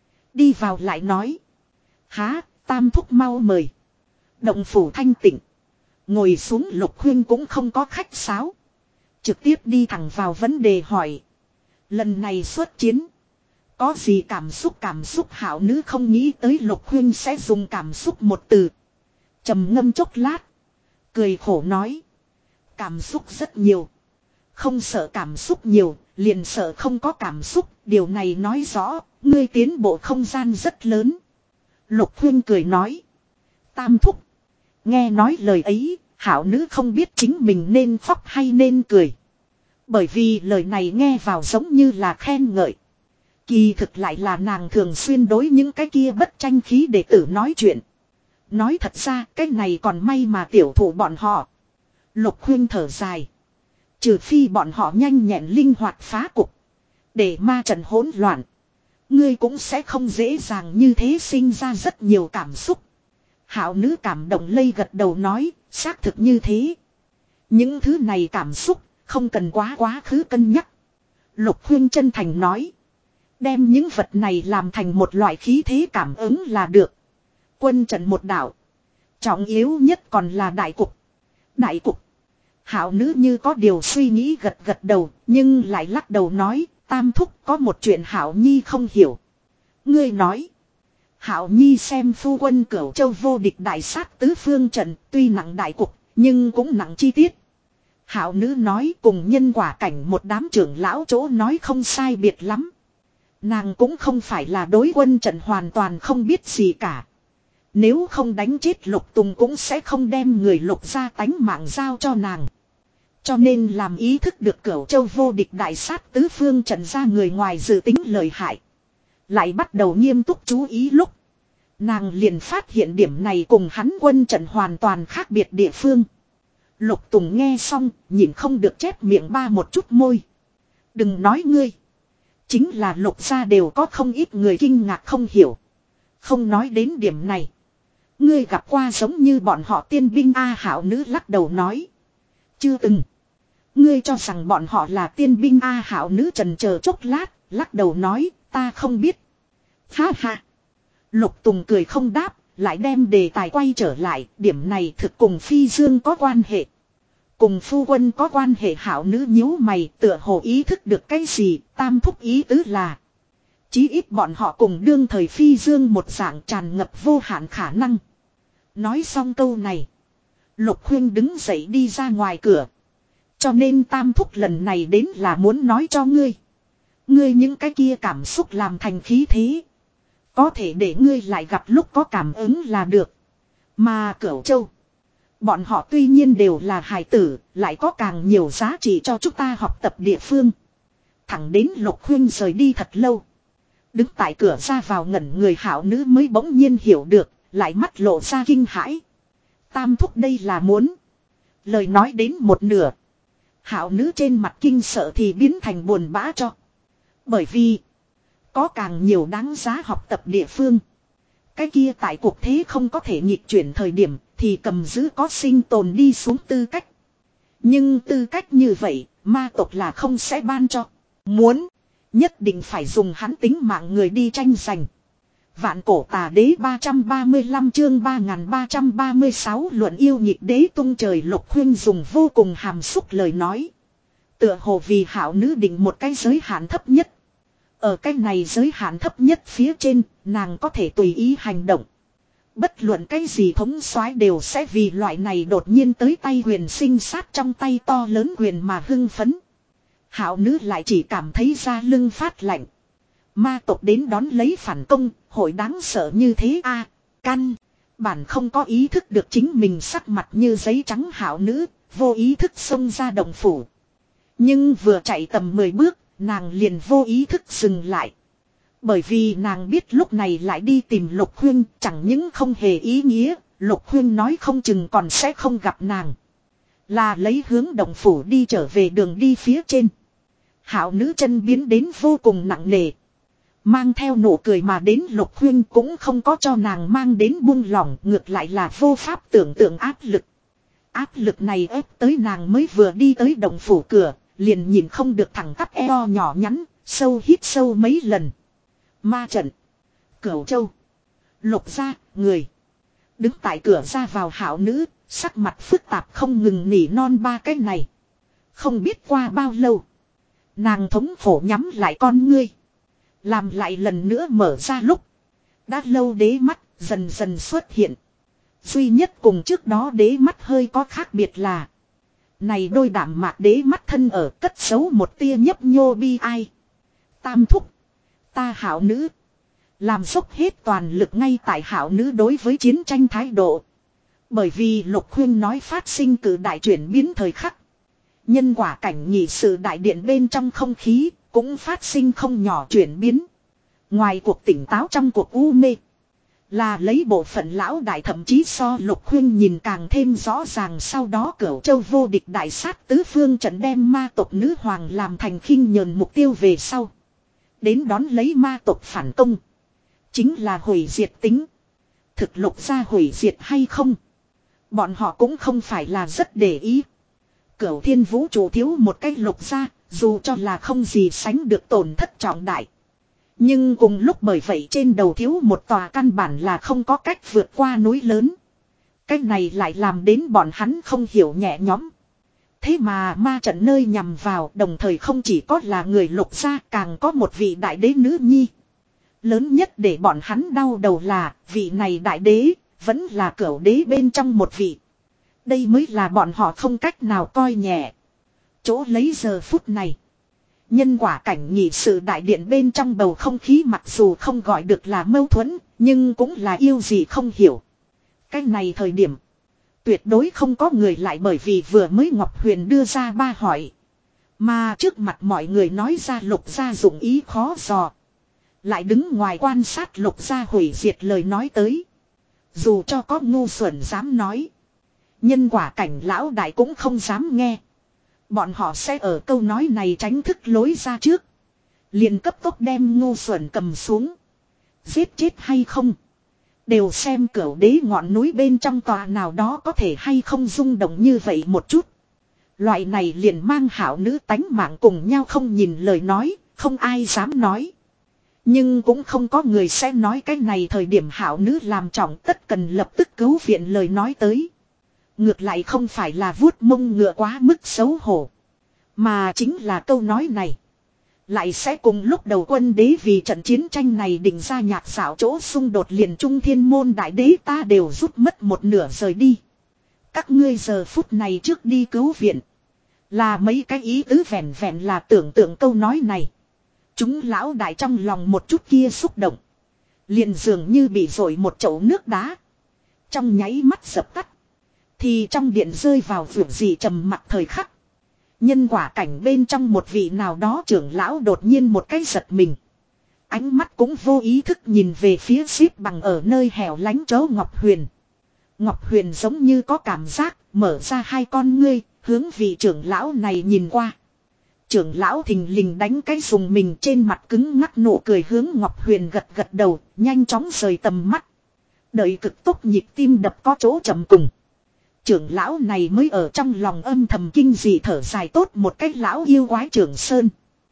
Đi vào lại nói. Há Tam thúc mau mời. Động phủ thanh tịnh. Ngồi xuống Lục Huyên cũng không có khách sáo. Trực tiếp đi thẳng vào vấn đề hỏi. Lần này xuất chiến. Có gì cảm xúc cảm xúc hảo nữ không nghĩ tới Lục Huyên sẽ dùng cảm xúc một từ. Trầm ngâm chốc lát. Cười khổ nói. Cảm xúc rất nhiều. Không sợ cảm xúc nhiều, liền sợ không có cảm xúc. Điều này nói rõ, ngươi tiến bộ không gian rất lớn. Lục Huyên cười nói. Tam thúc. Nghe nói lời ấy, hảo nữ không biết chính mình nên khóc hay nên cười. Bởi vì lời này nghe vào giống như là khen ngợi. Kỳ thực lại là nàng thường xuyên đối những cái kia bất tranh khí đệ tử nói chuyện. Nói thật ra cái này còn may mà tiểu thủ bọn họ. Lục Huyên thở dài. Trừ phi bọn họ nhanh nhẹn linh hoạt phá cục. Để ma trận hỗn loạn. Ngươi cũng sẽ không dễ dàng như thế sinh ra rất nhiều cảm xúc. Hảo nữ cảm động lây gật đầu nói, xác thực như thế. Những thứ này cảm xúc, không cần quá quá khứ cân nhắc. Lục Huyên chân thành nói. Đem những vật này làm thành một loại khí thế cảm ứng là được. Quân trận một đạo. Trọng yếu nhất còn là đại cục. Đại cục. Hảo nữ như có điều suy nghĩ gật gật đầu, nhưng lại lắc đầu nói, Tam thúc có một chuyện Hảo Nhi không hiểu. Ngươi nói. Hảo Nhi xem phu quân Cửu Châu vô địch đại sát tứ phương trận, tuy nặng đại cục, nhưng cũng nặng chi tiết. Hảo nữ nói cùng nhân quả cảnh một đám trưởng lão chỗ nói không sai biệt lắm. Nàng cũng không phải là đối quân trận hoàn toàn không biết gì cả. Nếu không đánh chết Lục Tùng cũng sẽ không đem người Lục gia tánh mạng giao cho nàng. Cho nên làm ý thức được Cửu Châu vô địch đại sát tứ phương trận ra người ngoài dự tính lợi hại. Lại bắt đầu nghiêm túc chú ý lúc. Nàng liền phát hiện điểm này cùng hắn quân trận hoàn toàn khác biệt địa phương. Lục Tùng nghe xong, nhìn không được chép miệng ba một chút môi. Đừng nói ngươi. Chính là Lục gia đều có không ít người kinh ngạc không hiểu. Không nói đến điểm này. Ngươi gặp qua giống như bọn họ tiên binh A Hảo nữ lắc đầu nói. Chưa từng. Ngươi cho rằng bọn họ là tiên binh A Hảo nữ trần chờ chốc lát, lắc đầu nói, ta không biết. Ha ha. Lục Tùng cười không đáp, lại đem đề tài quay trở lại, điểm này thực cùng Phi Dương có quan hệ. Cùng phu quân có quan hệ. Hảo nữ nhíu mày, tựa hồ ý thức được cái gì. Tam thúc ý tứ là chí ít bọn họ cùng đương thời Phi Dương một dạng tràn ngập vô hạn khả năng. Nói xong câu này, Lục Khuyên đứng dậy đi ra ngoài cửa. Cho nên tam thúc lần này đến là muốn nói cho ngươi. Ngươi những cái kia cảm xúc làm thành khí thế. Có thể để ngươi lại gặp lúc có cảm ứng là được. Mà Cửu Châu, bọn họ tuy nhiên đều là hài tử, lại có càng nhiều giá trị cho chúng ta học tập địa phương. Thẳng đến Lục Khuyên rời đi thật lâu. Đứng tại cửa ra vào ngẩn người Hảo nữ mới bỗng nhiên hiểu được, lại mắt lộ ra kinh hãi. Tam thúc đây là muốn. Lời nói đến một nửa, Hảo nữ trên mặt kinh sợ thì biến thành buồn bã cho. Bởi vì có càng nhiều đáng giá học tập địa phương. Cái kia tại cuộc thế không có thể nghịch chuyển thời điểm thì cầm giữ có sinh tồn đi xuống tư cách. Nhưng tư cách như vậy ma tộc là không sẽ ban cho. Muốn nhất định phải dùng hắn tính mạng người đi tranh giành. Vạn cổ tà đế ba trăm ba mươi lăm chương ba nghìn ba trăm ba mươi sáu luận yêu nhịp đế tung trời. Lục Khuyên dùng vô cùng hàm xúc lời nói. Tựa hồ vì Hảo nữ định một cái giới hạn thấp nhất. Ở cái này giới hạn thấp nhất phía trên, nàng có thể tùy ý hành động. Bất luận cái gì thống soái đều sẽ vì loại này đột nhiên tới tay huyền sinh sát trong tay to lớn huyền mà hưng phấn. Hảo nữ lại chỉ cảm thấy da lưng phát lạnh. Ma tộc đến đón lấy phản công, hội đáng sợ như thế a à, căn. Bản không có ý thức được chính mình sắc mặt như giấy trắng. Hảo nữ, vô ý thức xông ra động phủ. Nhưng vừa chạy tầm mười bước, nàng liền vô ý thức dừng lại. Bởi vì nàng biết lúc này lại đi tìm Lục Khuyên chẳng những không hề ý nghĩa, Lục Khuyên nói không chừng còn sẽ không gặp nàng. Là lấy hướng động phủ đi trở về đường đi phía trên. Hảo nữ chân biến đến vô cùng nặng nề. Mang theo nụ cười mà đến Lục Khuyên cũng không có cho nàng mang đến buông lỏng, ngược lại là vô pháp tưởng tượng áp lực. Áp lực này ép tới nàng mới vừa đi tới động phủ cửa, liền nhìn không được thẳng tắp eo nhỏ nhắn, sâu hít sâu mấy lần. Ma trận, Cửu Châu, Lục gia, người. Đứng tại cửa ra vào Hảo nữ, sắc mặt phức tạp không ngừng nỉ non ba cái này. Không biết qua bao lâu, nàng thống khổ nhắm lại con ngươi. Làm lại lần nữa mở ra lúc, đã lâu đế mắt dần dần xuất hiện. Duy nhất cùng trước đó đế mắt hơi có khác biệt là, này đôi đảm mạc đế mắt thân ở cất giấu một tia nhấp nhô bi ai. Tam thúc, ta Hảo nữ làm dốc hết toàn lực ngay tại Hảo nữ đối với chiến tranh thái độ. Bởi vì Lục Khuyên nói phát sinh cử đại chuyển biến thời khắc. Nhân quả cảnh nhị sự đại điện bên trong không khí cũng phát sinh không nhỏ chuyển biến. Ngoài cuộc tỉnh táo trong cuộc u mê, là lấy bộ phận lão đại thậm chí so Lục Khuyên nhìn càng thêm rõ ràng. Sau đó Cửu Châu vô địch đại sát tứ phương trận đem ma tộc nữ hoàng làm thành khinh nhờn mục tiêu về sau. Đến đón lấy ma tộc phản công, chính là hủy diệt tính. Thực Lục gia hủy diệt hay không, bọn họ cũng không phải là rất để ý. Cửu thiên vũ trụ thiếu một cái Lục gia, dù cho là không gì sánh được tổn thất trọng đại. Nhưng cùng lúc bởi vậy trên đầu thiếu một tòa căn bản là không có cách vượt qua núi lớn. Cái này lại làm đến bọn hắn không hiểu nhẹ nhõm. Thế mà ma trận nơi nhằm vào đồng thời không chỉ có là người Lục gia, càng có một vị đại đế nữ nhi. Lớn nhất để bọn hắn đau đầu là vị này đại đế vẫn là Cửu đế bên trong một vị. Đây mới là bọn họ không cách nào coi nhẹ. Chỗ lấy giờ phút này, nhân quả cảnh nhị sự đại điện bên trong bầu không khí mặc dù không gọi được là mâu thuẫn, nhưng cũng là yêu gì không hiểu. Cái này thời điểm, tuyệt đối không có người lại bởi vì vừa mới Ngọc Huyền đưa ra ba hỏi, mà trước mặt mọi người nói ra Lục gia dụng ý khó dò. Lại đứng ngoài quan sát Lục gia hủy diệt lời nói tới. Dù cho có ngu xuẩn dám nói, nhân quả cảnh lão đại cũng không dám nghe. Bọn họ sẽ ở câu nói này tránh thức lối ra trước, liền cấp tốc đem ngu xuẩn cầm xuống. Giết chết hay không, đều xem Cửu đế ngọn núi bên trong tòa nào đó có thể hay không rung động như vậy một chút. Loại này liền mang Hảo nữ tánh mạng cùng nhau không nhìn lời nói, không ai dám nói. Nhưng cũng không có người sẽ nói cái này thời điểm hảo nữ làm trọng tất cần lập tức cứu viện lời nói tới. Ngược lại không phải là vuốt mông ngựa quá mức xấu hổ. Mà chính là câu nói này. Lại sẽ cùng lúc đầu quân đế vì trận chiến tranh này định ra nhạc xảo chỗ xung đột liền trung thiên môn đại đế ta đều rút mất một nửa rời đi. Các ngươi giờ phút này trước đi cứu viện. Là mấy cái ý tứ vẹn vẹn là tưởng tượng câu nói này. Chúng lão đại trong lòng một chút kia xúc động. Liền dường như bị dội một chậu nước đá. Trong nháy mắt dập tắt. Thì trong điện rơi vào vượt gì trầm mặc thời khắc. Nhân quả cảnh bên trong một vị nào đó trưởng lão đột nhiên một cái giật mình. Ánh mắt cũng vô ý thức nhìn về phía xếp bằng ở nơi hẻo lánh chỗ Ngọc Huyền. Ngọc Huyền giống như có cảm giác, mở ra hai con ngươi, hướng vị trưởng lão này nhìn qua. Trưởng lão thình lình đánh cái dùng mình trên mặt cứng ngắc nụ cười hướng Ngọc Huyền gật gật đầu, nhanh chóng rời tầm mắt. Đợi cực tốc nhịp tim đập có chỗ chậm cùng. Trưởng lão này mới ở trong lòng âm thầm kinh dị thở dài tốt một cách lão yêu quái trưởng sơn.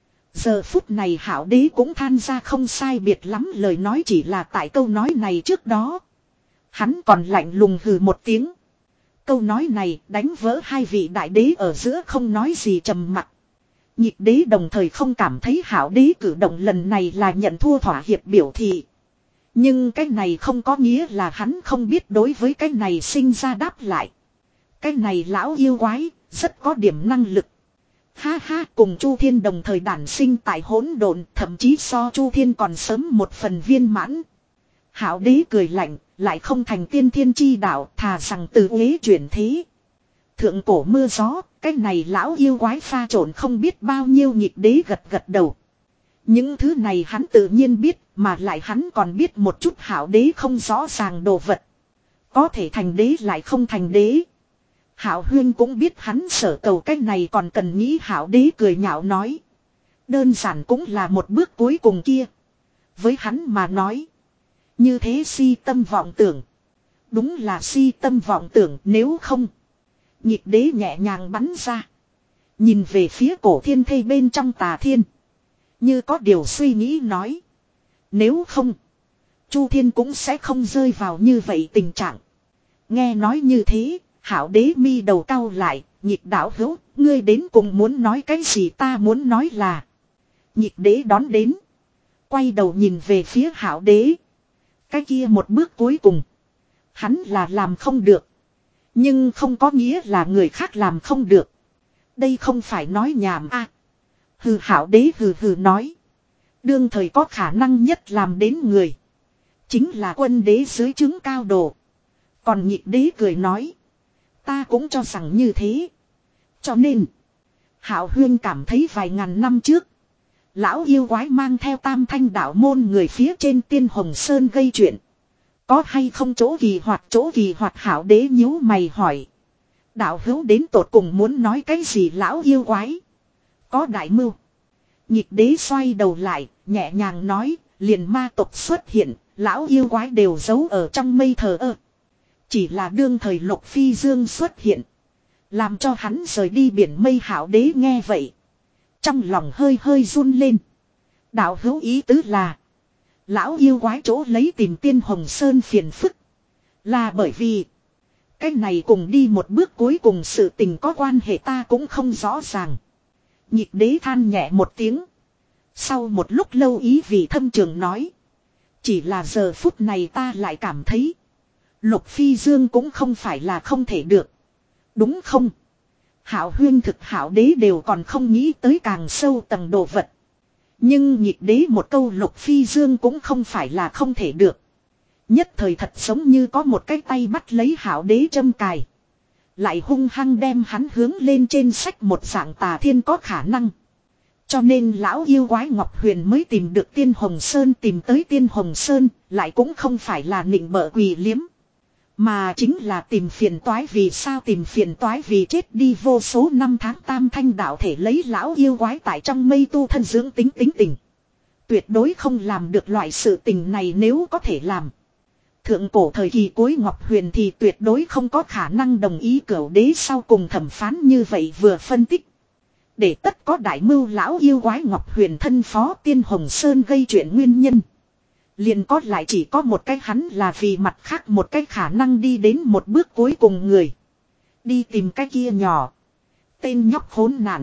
Giờ phút này hảo đế cũng than ra không sai biệt lắm lời nói chỉ là tại câu nói này trước đó. Hắn còn lạnh lùng hừ một tiếng. Câu nói này đánh vỡ hai vị đại đế ở giữa không nói gì trầm mặc. Nhịp đế đồng thời không cảm thấy hảo đế cử động lần này là nhận thua thỏa hiệp biểu thị. Nhưng cái này không có nghĩa là hắn không biết đối với cái này sinh ra đáp lại. Cái này lão yêu quái, rất có điểm năng lực. Ha ha, cùng Chu Thiên đồng thời đản sinh tại hỗn độn, thậm chí so Chu Thiên còn sớm một phần viên mãn. Hảo đế cười lạnh, lại không thành tiên thiên chi đạo, thà rằng từ uế chuyển thế. Thượng cổ mưa gió, cái này lão yêu quái pha trộn không biết bao nhiêu nhịp đế gật gật đầu. Những thứ này hắn tự nhiên biết, mà lại hắn còn biết một chút hảo đế không rõ ràng đồ vật. Có thể thành đế lại không thành đế. Hảo Huyên cũng biết hắn sở cầu cái này còn cần nghĩ hảo đế cười nhạo nói. Đơn giản cũng là một bước cuối cùng kia. Với hắn mà nói. Như thế si tâm vọng tưởng. Đúng là si tâm vọng tưởng nếu không. Nhịp đế nhẹ nhàng bắn ra. Nhìn về phía cổ thiên thây bên trong tà thiên. Như có điều suy nghĩ nói. Nếu không. Chu Thiên cũng sẽ không rơi vào như vậy tình trạng. Nghe nói như thế. Hảo đế mi đầu cau lại, nhịp đảo hữu, ngươi đến cùng muốn nói cái gì ta muốn nói là. Nhịp đế đón đến. Quay đầu nhìn về phía hảo đế. Cái kia một bước cuối cùng. Hắn là làm không được. Nhưng không có nghĩa là người khác làm không được. Đây không phải nói nhảm a. À, hừ hảo đế hừ hừ nói. Đương thời có khả năng nhất làm đến người. Chính là quân đế dưới trướng cao độ. Còn nhịp đế cười nói. Ta cũng cho rằng như thế. Cho nên. Hảo Huyên cảm thấy vài ngàn năm trước. Lão yêu quái mang theo tam thanh đạo môn người phía trên tiên hồng sơn gây chuyện. Có hay không chỗ kỳ hoạt chỗ kỳ hoạt hảo đế nhíu mày hỏi. Đạo hữu đến tột cùng muốn nói cái gì lão yêu quái. Có đại mưu. Nhịp đế xoay đầu lại, nhẹ nhàng nói, liền ma tộc xuất hiện, lão yêu quái đều giấu ở trong mây thờ ơ. Chỉ là đương thời Lục Phi Dương xuất hiện. Làm cho hắn rời đi biển mây hảo đế nghe vậy. Trong lòng hơi hơi run lên. Đạo hữu ý tứ là. Lão yêu quái chỗ lấy tìm tiên hồng sơn phiền phức. Là bởi vì. Cái này cùng đi một bước cuối cùng sự tình có quan hệ ta cũng không rõ ràng. Nhịp đế than nhẹ một tiếng. Sau một lúc lâu ý vị thâm trường nói. Chỉ là giờ phút này ta lại cảm thấy. Lục Phi Dương cũng không phải là không thể được. Đúng không? Hảo Huyên thực hảo đế đều còn không nghĩ tới càng sâu tầng đồ vật. Nhưng nhịp đế một câu Lục Phi Dương cũng không phải là không thể được. Nhất thời thật giống như có một cái tay bắt lấy hảo đế châm cài. Lại hung hăng đem hắn hướng lên trên sách một dạng tà thiên có khả năng. Cho nên lão yêu quái Ngọc Huyền mới tìm được Tiên Hồng Sơn tìm tới Tiên Hồng Sơn lại cũng không phải là nịnh bợ quỳ liếm. Mà chính là tìm phiền toái vì sao tìm phiền toái vì chết đi vô số năm tháng tam thanh đạo thể lấy lão yêu quái tại trong mây tu thân dưỡng tính tính tình. Tuyệt đối không làm được loại sự tình này nếu có thể làm. Thượng cổ thời kỳ cuối Ngọc Huyền thì tuyệt đối không có khả năng đồng ý cửu đế sau cùng thẩm phán như vậy vừa phân tích. Để tất có đại mưu lão yêu quái Ngọc Huyền thân phó Tiên Hồng Sơn gây chuyện nguyên nhân. Liền có lại chỉ có một cái hắn là vì mặt khác một cái khả năng đi đến một bước cuối cùng người. Đi tìm cái kia nhỏ. Tên nhóc khốn nạn.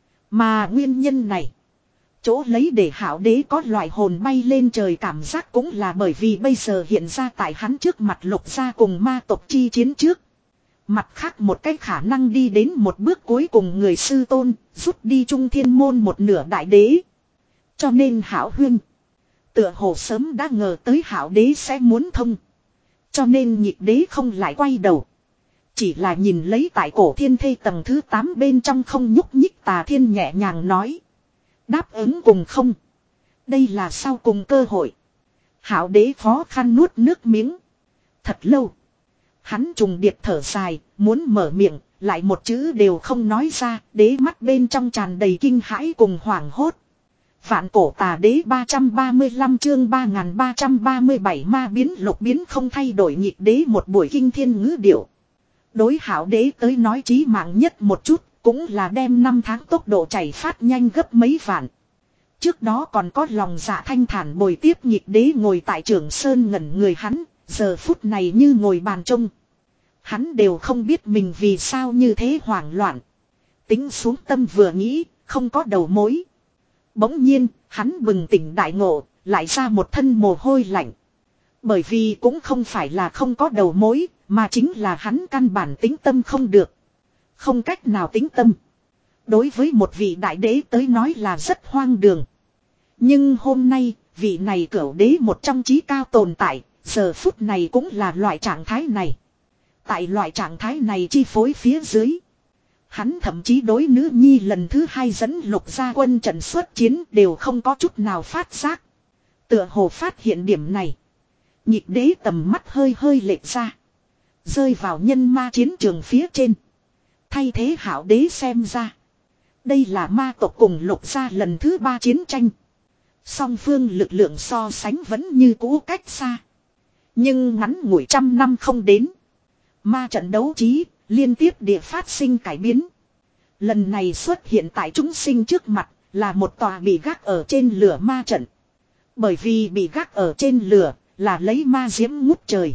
Mà nguyên nhân này. Chỗ lấy để hảo đế có loại hồn bay lên trời cảm giác cũng là bởi vì bây giờ hiện ra tại hắn trước mặt lục gia cùng ma tộc chi chiến trước. Mặt khác một cái khả năng đi đến một bước cuối cùng người sư tôn, rút đi trung thiên môn một nửa đại đế. Cho nên hảo huynh. Tựa hồ sớm đã ngờ tới hảo đế sẽ muốn thông. Cho nên nhịp đế không lại quay đầu. Chỉ là nhìn lấy tại cổ thiên thê tầng thứ tám bên trong không nhúc nhích Tà Thiên nhẹ nhàng nói. Đáp ứng cùng không. Đây là sau cùng cơ hội. Hảo đế khó khăn nuốt nước miếng. Thật lâu. Hắn trùng điệp thở dài, muốn mở miệng, lại một chữ đều không nói ra, đế mắt bên trong tràn đầy kinh hãi cùng hoảng hốt. Vạn cổ tà đế ba trăm ba mươi lăm chương ba nghìn ba trăm ba mươi bảy ma biến lục biến không thay đổi nhịp đế một buổi kinh thiên ngữ điệu. Đối hảo đế tới nói chí mạng nhất một chút, cũng là đem năm tháng tốc độ chảy phát nhanh gấp mấy vạn. Trước đó còn có lòng dạ thanh thản bồi tiếp nhịp đế ngồi tại Trường Sơn ngẩn người hắn, giờ phút này như ngồi bàn trông. Hắn đều không biết mình vì sao như thế hoảng loạn. Tính xuống tâm vừa nghĩ, không có đầu mối. Bỗng nhiên, hắn bừng tỉnh đại ngộ, lại ra một thân mồ hôi lạnh. Bởi vì cũng không phải là không có đầu mối, mà chính là hắn căn bản tính tâm không được. Không cách nào tính tâm. Đối với một vị đại đế tới nói là rất hoang đường. Nhưng hôm nay, vị này cửu đế một trong chí cao tồn tại, giờ phút này cũng là loại trạng thái này. Tại loại trạng thái này chi phối phía dưới. Hắn thậm chí đối nữ nhi lần thứ hai dẫn lục gia quân trận xuất chiến đều không có chút nào phát giác. Tựa hồ phát hiện điểm này. Nhịp đế tầm mắt hơi hơi lệch ra. Rơi vào nhân ma chiến trường phía trên. Thay thế hảo đế xem ra. Đây là ma tộc cùng lục gia lần thứ ba chiến tranh. Song phương lực lượng so sánh vẫn như cũ cách xa. Nhưng ngắn ngủi trăm năm không đến. Ma trận đấu trí liên tiếp địa phát sinh cải biến. Lần này xuất hiện tại chúng sinh trước mặt là một tòa bị gác ở trên lửa ma trận. Bởi vì bị gác ở trên lửa là lấy ma diễm ngút trời.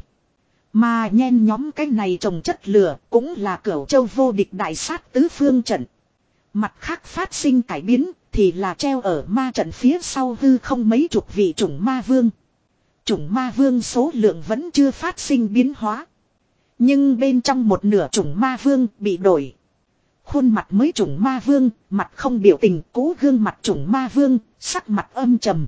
Mà nhen nhóm cái này trồng chất lửa cũng là cửu châu vô địch đại sát tứ phương trận. Mặt khác phát sinh cải biến thì là treo ở ma trận phía sau hư không mấy chục vị chủng ma vương. Chủng ma vương số lượng vẫn chưa phát sinh biến hóa. Nhưng bên trong một nửa chủng ma vương bị đổi. Khuôn mặt mới chủng ma vương, mặt không biểu tình, cũ gương mặt chủng ma vương, sắc mặt âm trầm.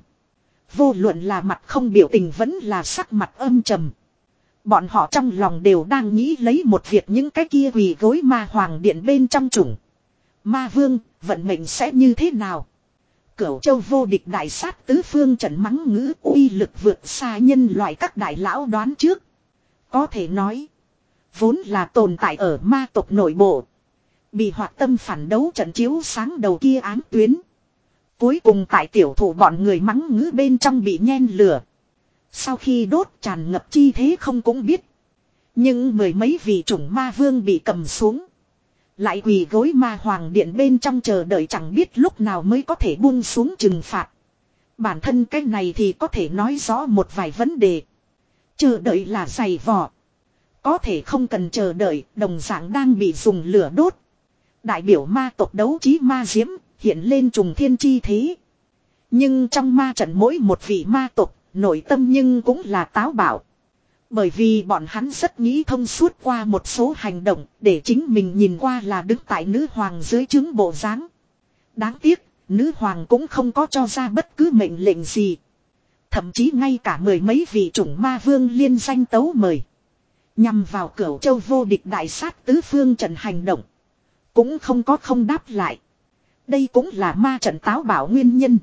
Vô luận là mặt không biểu tình vẫn là sắc mặt âm trầm. Bọn họ trong lòng đều đang nghĩ lấy một việc những cái kia quỳ gối ma hoàng điện bên trong chủng. Ma vương, vận mệnh sẽ như thế nào? Cửu châu vô địch đại sát tứ phương trận mắng ngữ uy lực vượt xa nhân loại các đại lão đoán trước. Có thể nói, vốn là tồn tại ở ma tộc nội bộ. Bị hoạt tâm phản đấu trận chiếu sáng đầu kia ám tuyến. Cuối cùng tại tiểu thủ bọn người mắng ngữ bên trong bị nhen lửa. Sau khi đốt tràn ngập chi thế không cũng biết. Nhưng mười mấy vị chủng ma vương bị cầm xuống. Lại quỳ gối ma hoàng điện bên trong chờ đợi chẳng biết lúc nào mới có thể buông xuống trừng phạt. Bản thân cái này thì có thể nói rõ một vài vấn đề. Chờ đợi là dày vò. Có thể không cần chờ đợi, đồng dạng đang bị dùng lửa đốt. Đại biểu ma tộc đấu trí ma diễm, hiện lên trùng thiên chi thế. Nhưng trong ma trận mỗi một vị ma tộc, nội tâm nhưng cũng là táo bạo. Bởi vì bọn hắn rất nghĩ thông suốt qua một số hành động, để chính mình nhìn qua là đứng tại nữ hoàng dưới trướng bộ dáng. Đáng tiếc, nữ hoàng cũng không có cho ra bất cứ mệnh lệnh gì. Thậm chí ngay cả mười mấy vị chủng ma vương liên danh tấu mời. Nhằm vào cửu châu vô địch đại sát tứ phương trận hành động. Cũng không có không đáp lại. Đây cũng là ma trận táo bạo nguyên nhân.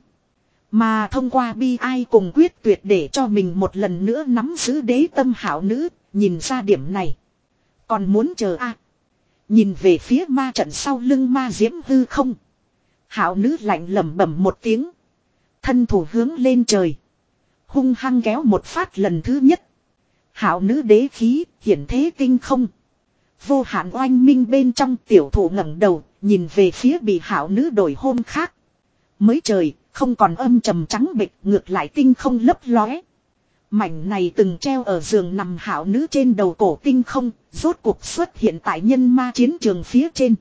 Mà thông qua bi ai cùng quyết tuyệt để cho mình một lần nữa nắm giữ đế tâm hảo nữ, nhìn ra điểm này. Còn muốn chờ a à? Nhìn về phía ma trận sau lưng ma diễm hư không. Hảo nữ lạnh lẩm bẩm một tiếng. Thân thủ hướng lên trời. Hung hăng kéo một phát lần thứ nhất. Hảo nữ đế khí, hiển thế kinh không. Vô hạn oanh minh bên trong tiểu thụ ngẩng đầu, nhìn về phía bị hảo nữ đổi hôn khác. Mới trời, không còn âm trầm trắng bệch, ngược lại tinh không lấp lóe. Mảnh này từng treo ở giường nằm hảo nữ trên đầu cổ tinh không, rốt cuộc xuất hiện tại nhân ma chiến trường phía trên.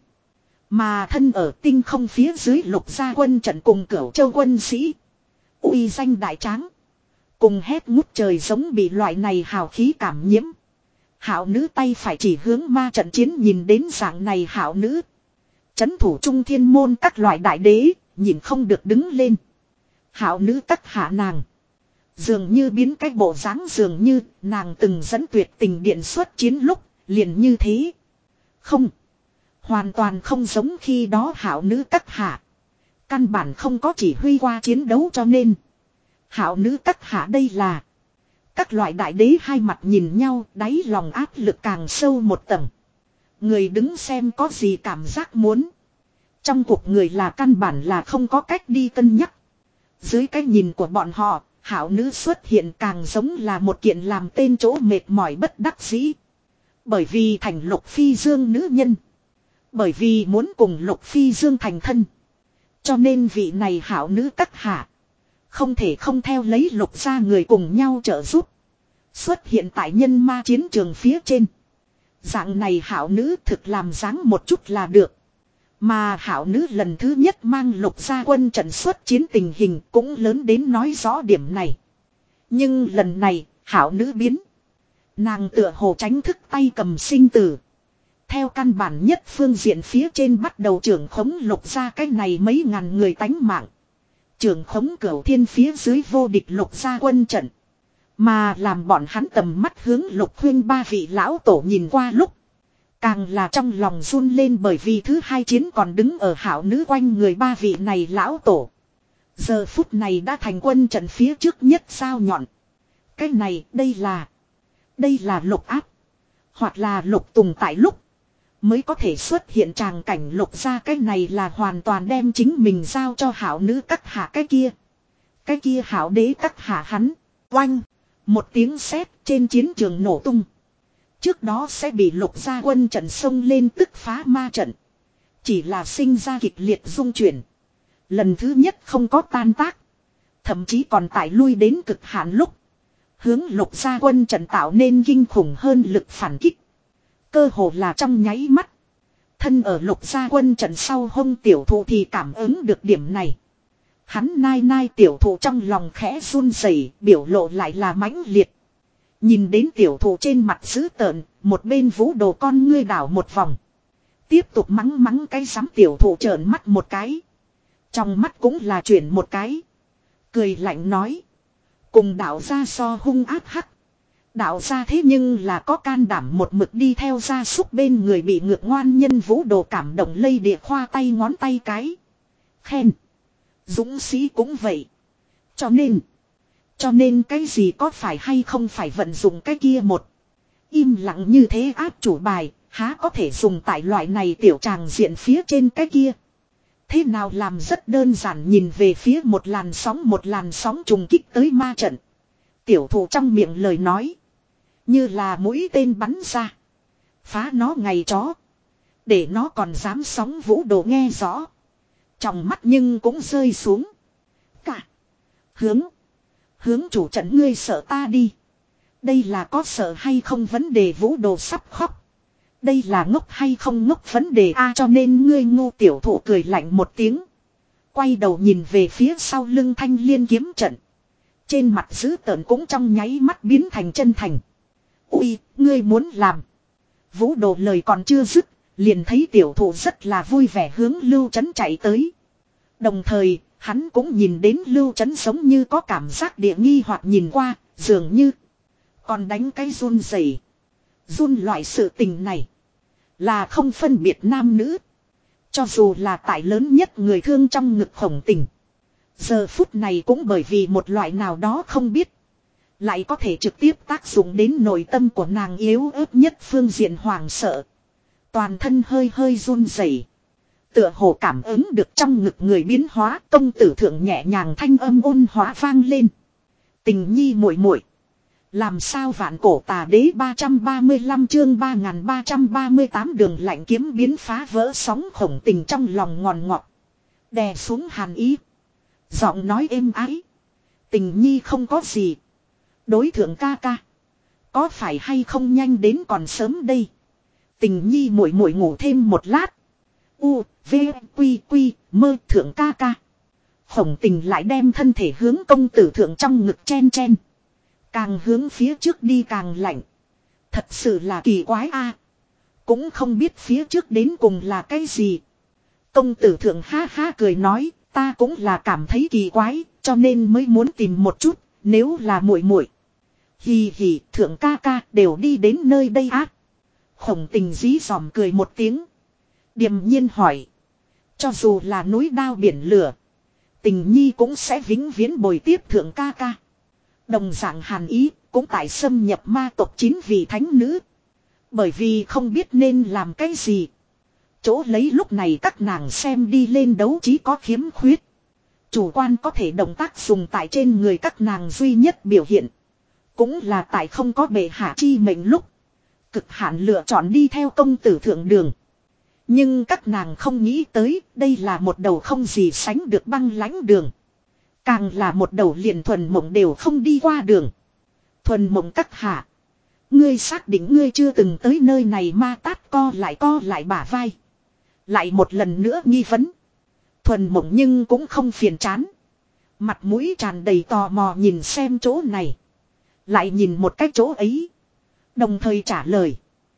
Mà thân ở tinh không phía dưới lục gia quân trận cùng cửu châu quân sĩ. Uy danh đại tráng. Cùng hét ngút trời giống bị loại này hào khí cảm nhiễm. Hảo nữ tay phải chỉ hướng ma trận chiến nhìn đến dạng này hảo nữ. Chấn thủ trung thiên môn các loại đại đế, nhìn không được đứng lên. Hảo nữ tất hạ nàng. Dường như biến cách bộ dáng dường như nàng từng dẫn tuyệt tình điện xuất chiến lúc, liền như thế. Không. Hoàn toàn không giống khi đó hảo nữ các hạ. Căn bản không có chỉ huy qua chiến đấu cho nên. Hảo nữ các hạ đây là. Các loại đại đế hai mặt nhìn nhau, đáy lòng áp lực càng sâu một tầng. Người đứng xem có gì cảm giác muốn. Trong cuộc người là căn bản là không có cách đi cân nhắc. Dưới cái nhìn của bọn họ, hảo nữ xuất hiện càng giống là một kiện làm tên chỗ mệt mỏi bất đắc dĩ. Bởi vì thành Lục Phi Dương nữ nhân. Bởi vì muốn cùng Lục Phi Dương thành thân. Cho nên vị này hảo nữ các hạ. Không thể không theo lấy lục gia người cùng nhau trợ giúp. Xuất hiện tại nhân ma chiến trường phía trên. Dạng này hảo nữ thực làm dáng một chút là được. Mà hảo nữ lần thứ nhất mang lục gia quân trận xuất chiến tình hình cũng lớn đến nói rõ điểm này. Nhưng lần này hảo nữ biến. Nàng tựa hồ tránh thức tay cầm sinh tử. Theo căn bản nhất phương diện phía trên bắt đầu trưởng khống lục gia cái này mấy ngàn người tánh mạng. Trưởng khống cửu thiên phía dưới vô địch lục gia quân trận. Mà làm bọn hắn tầm mắt hướng lục huyên ba vị lão tổ nhìn qua lúc. Càng là trong lòng run lên bởi vì thứ hai chiến còn đứng ở hảo nữ quanh người ba vị này lão tổ. Giờ phút này đã thành quân trận phía trước nhất sao nhọn. Cái này đây là. Đây là lục áp. Hoặc là lục tùng tại lúc. Mới có thể xuất hiện tràng cảnh lục ra cái này là hoàn toàn đem chính mình giao cho hảo nữ các hạ cái kia. Cái kia hảo đế các hạ hắn. Oanh. Một tiếng sét trên chiến trường nổ tung. Trước đó sẽ bị lục gia quân trận xông lên tức phá ma trận. Chỉ là sinh ra kịch liệt rung chuyển. Lần thứ nhất không có tan tác. Thậm chí còn tải lui đến cực hạn lúc. Hướng lục gia quân trận tạo nên kinh khủng hơn lực phản kích. Cơ hồ là trong nháy mắt. Thân ở lục gia quân trận sau hông tiểu thụ thì cảm ứng được điểm này. Hắn nai nai tiểu thụ trong lòng khẽ run rẩy, biểu lộ lại là mãnh liệt. Nhìn đến tiểu thụ trên mặt dữ tợn, một bên vũ đồ con ngươi đảo một vòng. Tiếp tục mắng mắng cái sắm tiểu thụ trợn mắt một cái. Trong mắt cũng là chuyển một cái. Cười lạnh nói. Cùng đạo ra so hung áp hắc. Đạo ra thế nhưng là có can đảm một mực đi theo gia súc bên người bị ngược ngoan nhân vũ đồ cảm động lây địa khoa tay ngón tay cái. Khen. Dũng sĩ cũng vậy. Cho nên. Cho nên cái gì có phải hay không phải vận dụng cái kia một. Im lặng như thế áp chủ bài. Há có thể dùng tại loại này tiểu tràng diện phía trên cái kia. Thế nào làm rất đơn giản nhìn về phía một làn sóng một làn sóng trùng kích tới ma trận. Tiểu thủ trong miệng lời nói. Như là mũi tên bắn ra. Phá nó ngày chó. Để nó còn dám sóng vũ đồ nghe rõ. Trong mắt nhưng cũng rơi xuống. Cả. Hướng. Hướng chủ trận ngươi sợ ta đi. Đây là có sợ hay không vấn đề vũ đồ sắp khóc. Đây là ngốc hay không ngốc vấn đề a cho nên ngươi ngu tiểu thụ cười lạnh một tiếng. Quay đầu nhìn về phía sau lưng thanh liên kiếm trận. Trên mặt dữ tợn cũng trong nháy mắt biến thành chân thành. Ui, ngươi muốn làm. Vũ đồ lời còn chưa dứt, liền thấy tiểu thụ rất là vui vẻ hướng Lưu Trấn chạy tới. Đồng thời, hắn cũng nhìn đến Lưu Trấn giống như có cảm giác địa nghi hoặc nhìn qua, dường như còn đánh cái run rẩy. Run loại sự tình này là không phân biệt nam nữ. Cho dù là tại lớn nhất người thương trong ngực khổng tình. Giờ phút này cũng bởi vì một loại nào đó không biết. Lại có thể trực tiếp tác dụng đến nội tâm của nàng yếu ớt nhất phương diện hoàng sợ. Toàn thân hơi hơi run rẩy. Tựa hồ cảm ứng được trong ngực người biến hóa, công tử thượng nhẹ nhàng thanh âm ôn hóa vang lên. Tình nhi muội muội, Làm sao vạn cổ tà đế ba trăm ba mươi lăm chương ba nghìn ba trăm ba mươi tám đường lạnh kiếm biến phá vỡ sóng khổng tình trong lòng ngòn ngọt. Đè xuống hàn ý. Giọng nói êm ái. Tình nhi không có gì. Đối thượng ca ca. Có phải hay không nhanh đến còn sớm đây. Tình nhi muội muội ngủ thêm một lát. U, V, Quy, Quy, mơ thượng ca ca. Khổng tình lại đem thân thể hướng công tử thượng trong ngực chen chen. Càng hướng phía trước đi càng lạnh. Thật sự là kỳ quái a. Cũng không biết phía trước đến cùng là cái gì. Công tử thượng ha ha cười nói, ta cũng là cảm thấy kỳ quái, cho nên mới muốn tìm một chút, nếu là muội muội. Hì hì, thượng ca ca đều đi đến nơi đây á. Khổng tình dí dòm cười một tiếng. Điềm nhiên hỏi. Cho dù là núi đao biển lửa, tình nhi cũng sẽ vĩnh viễn bồi tiếp thượng ca ca. Đồng dạng hàn ý cũng tại xâm nhập ma tộc chín vị thánh nữ. Bởi vì không biết nên làm cái gì. Chỗ lấy lúc này các nàng xem đi lên đấu trí có khiếm khuyết. Chủ quan có thể động tác dùng tại trên người các nàng duy nhất biểu hiện. Cũng là tại không có bệ hạ chi mệnh lúc. Cực hạn lựa chọn đi theo công tử thượng đường. Nhưng các nàng không nghĩ tới đây là một đầu không gì sánh được băng lãnh đường. Càng là một đầu liền thuần mộng đều không đi qua đường. Thuần mộng các hạ. Ngươi xác định ngươi chưa từng tới nơi này ma tát co lại co lại bả vai. Lại một lần nữa nghi vấn. Thuần mộng nhưng cũng không phiền chán. Mặt mũi tràn đầy tò mò nhìn xem chỗ này. Lại nhìn một cái chỗ ấy. Đồng thời trả lời.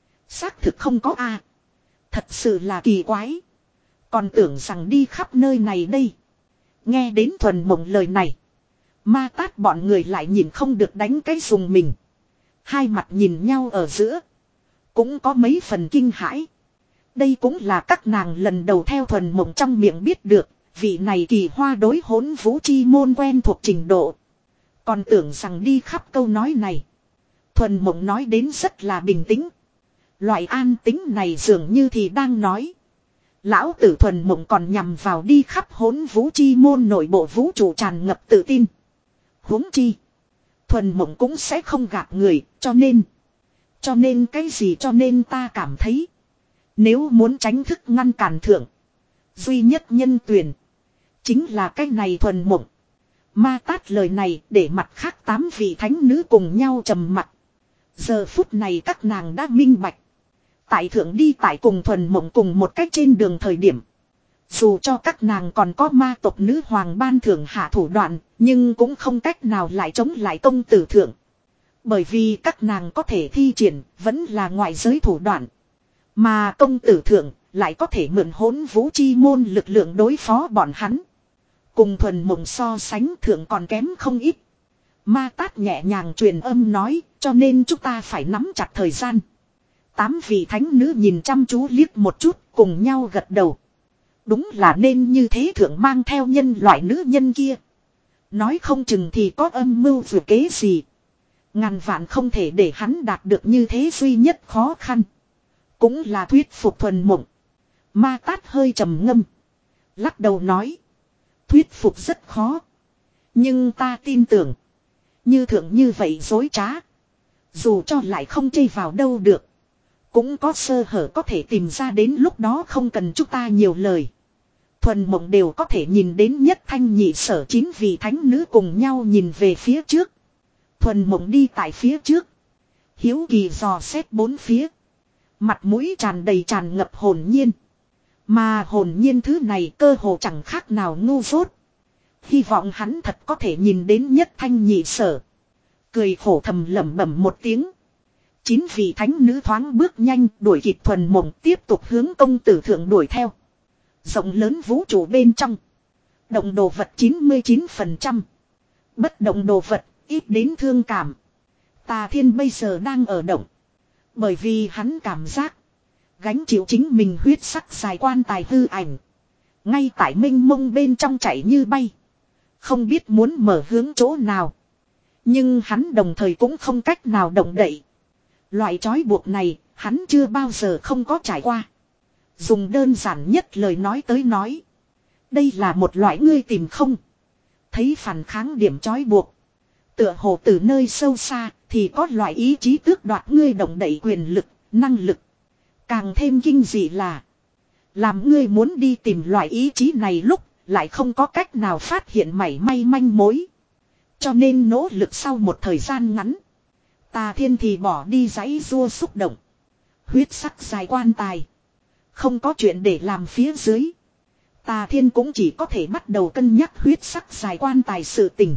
Xác thực không có a. Thật sự là kỳ quái. Còn tưởng rằng đi khắp nơi này đây. Nghe đến thuần mộng lời này. Ma tát bọn người lại nhìn không được đánh cái dùng mình. Hai mặt nhìn nhau ở giữa. Cũng có mấy phần kinh hãi. Đây cũng là các nàng lần đầu theo thuần mộng trong miệng biết được. Vị này kỳ hoa đối hỗn vũ chi môn quen thuộc trình độ. Còn tưởng rằng đi khắp câu nói này. Thuần mộng nói đến rất là bình tĩnh. Loại an tính này dường như thì đang nói. Lão tử thuần mộng còn nhằm vào đi khắp hỗn vũ chi môn nội bộ vũ trụ tràn ngập tự tin. Huống chi. Thuần mộng cũng sẽ không gạt người, cho nên. Cho nên cái gì cho nên ta cảm thấy. Nếu muốn tránh thức ngăn cản thượng. Duy nhất nhân tuyển. Chính là cái này thuần mộng. Ma tát lời này để mặt khác tám vị thánh nữ cùng nhau trầm mặt. Giờ phút này các nàng đã minh bạch. Tại thượng đi tại cùng thuần mộng cùng một cách trên đường thời điểm. Dù cho các nàng còn có ma tộc nữ hoàng ban thưởng hạ thủ đoạn, nhưng cũng không cách nào lại chống lại công tử thượng. Bởi vì các nàng có thể thi triển, vẫn là ngoại giới thủ đoạn. Mà công tử thượng lại có thể mượn hỗn vũ chi môn lực lượng đối phó bọn hắn. Cùng thuần mộng so sánh thượng còn kém không ít. Ma tát nhẹ nhàng truyền âm nói, cho nên chúng ta phải nắm chặt thời gian. Tám vị thánh nữ nhìn chăm chú liếc một chút, cùng nhau gật đầu. Đúng là nên như thế thượng mang theo nhân loại nữ nhân kia. Nói không chừng thì có âm mưu vừa kế gì. Ngàn vạn không thể để hắn đạt được như thế duy nhất khó khăn. Cũng là thuyết phục thuần mộng. Ma tát hơi trầm ngâm. Lắc đầu nói. Thuyết phục rất khó. Nhưng ta tin tưởng. Như thượng như vậy dối trá. Dù cho lại không chây vào đâu được. Cũng có sơ hở có thể tìm ra đến lúc đó không cần chúng ta nhiều lời. Thuần mộng đều có thể nhìn đến nhất thanh nhị sở chín vị thánh nữ cùng nhau nhìn về phía trước. Thuần mộng đi tại phía trước. Hiếu kỳ dò xét bốn phía. Mặt mũi tràn đầy tràn ngập hồn nhiên. Mà hồn nhiên thứ này cơ hồ chẳng khác nào ngu dốt. Hy vọng hắn thật có thể nhìn đến nhất thanh nhị sở. Cười khổ thầm lẩm bẩm một tiếng. Chín vị thánh nữ thoáng bước nhanh đuổi kịp thuần mộng tiếp tục hướng công tử thượng đuổi theo. Rộng lớn vũ trụ bên trong. Động đồ vật chín mươi chín phần trăm. Bất động đồ vật ít đến thương cảm. Tà Thiên bây giờ đang ở động. Bởi vì hắn cảm giác. Gánh chịu chính mình huyết sắc dài quan tài hư ảnh. Ngay tại minh mông bên trong chạy như bay. Không biết muốn mở hướng chỗ nào. Nhưng hắn đồng thời cũng không cách nào động đậy. Loại trói buộc này hắn chưa bao giờ không có trải qua. Dùng đơn giản nhất lời nói tới nói. Đây là một loại ngươi tìm không. Thấy phản kháng điểm trói buộc. Tựa hồ từ nơi sâu xa thì có loại ý chí tước đoạt ngươi động đậy quyền lực, năng lực. Càng thêm kinh dị là làm ngươi muốn đi tìm loại ý chí này lúc lại không có cách nào phát hiện mảy may manh mối. Cho nên nỗ lực sau một thời gian ngắn, Tà Thiên thì bỏ đi giãy giụa xúc động. Huyết sắc dài quan tài. Không có chuyện để làm phía dưới. Tà Thiên cũng chỉ có thể bắt đầu cân nhắc huyết sắc dài quan tài sự tình.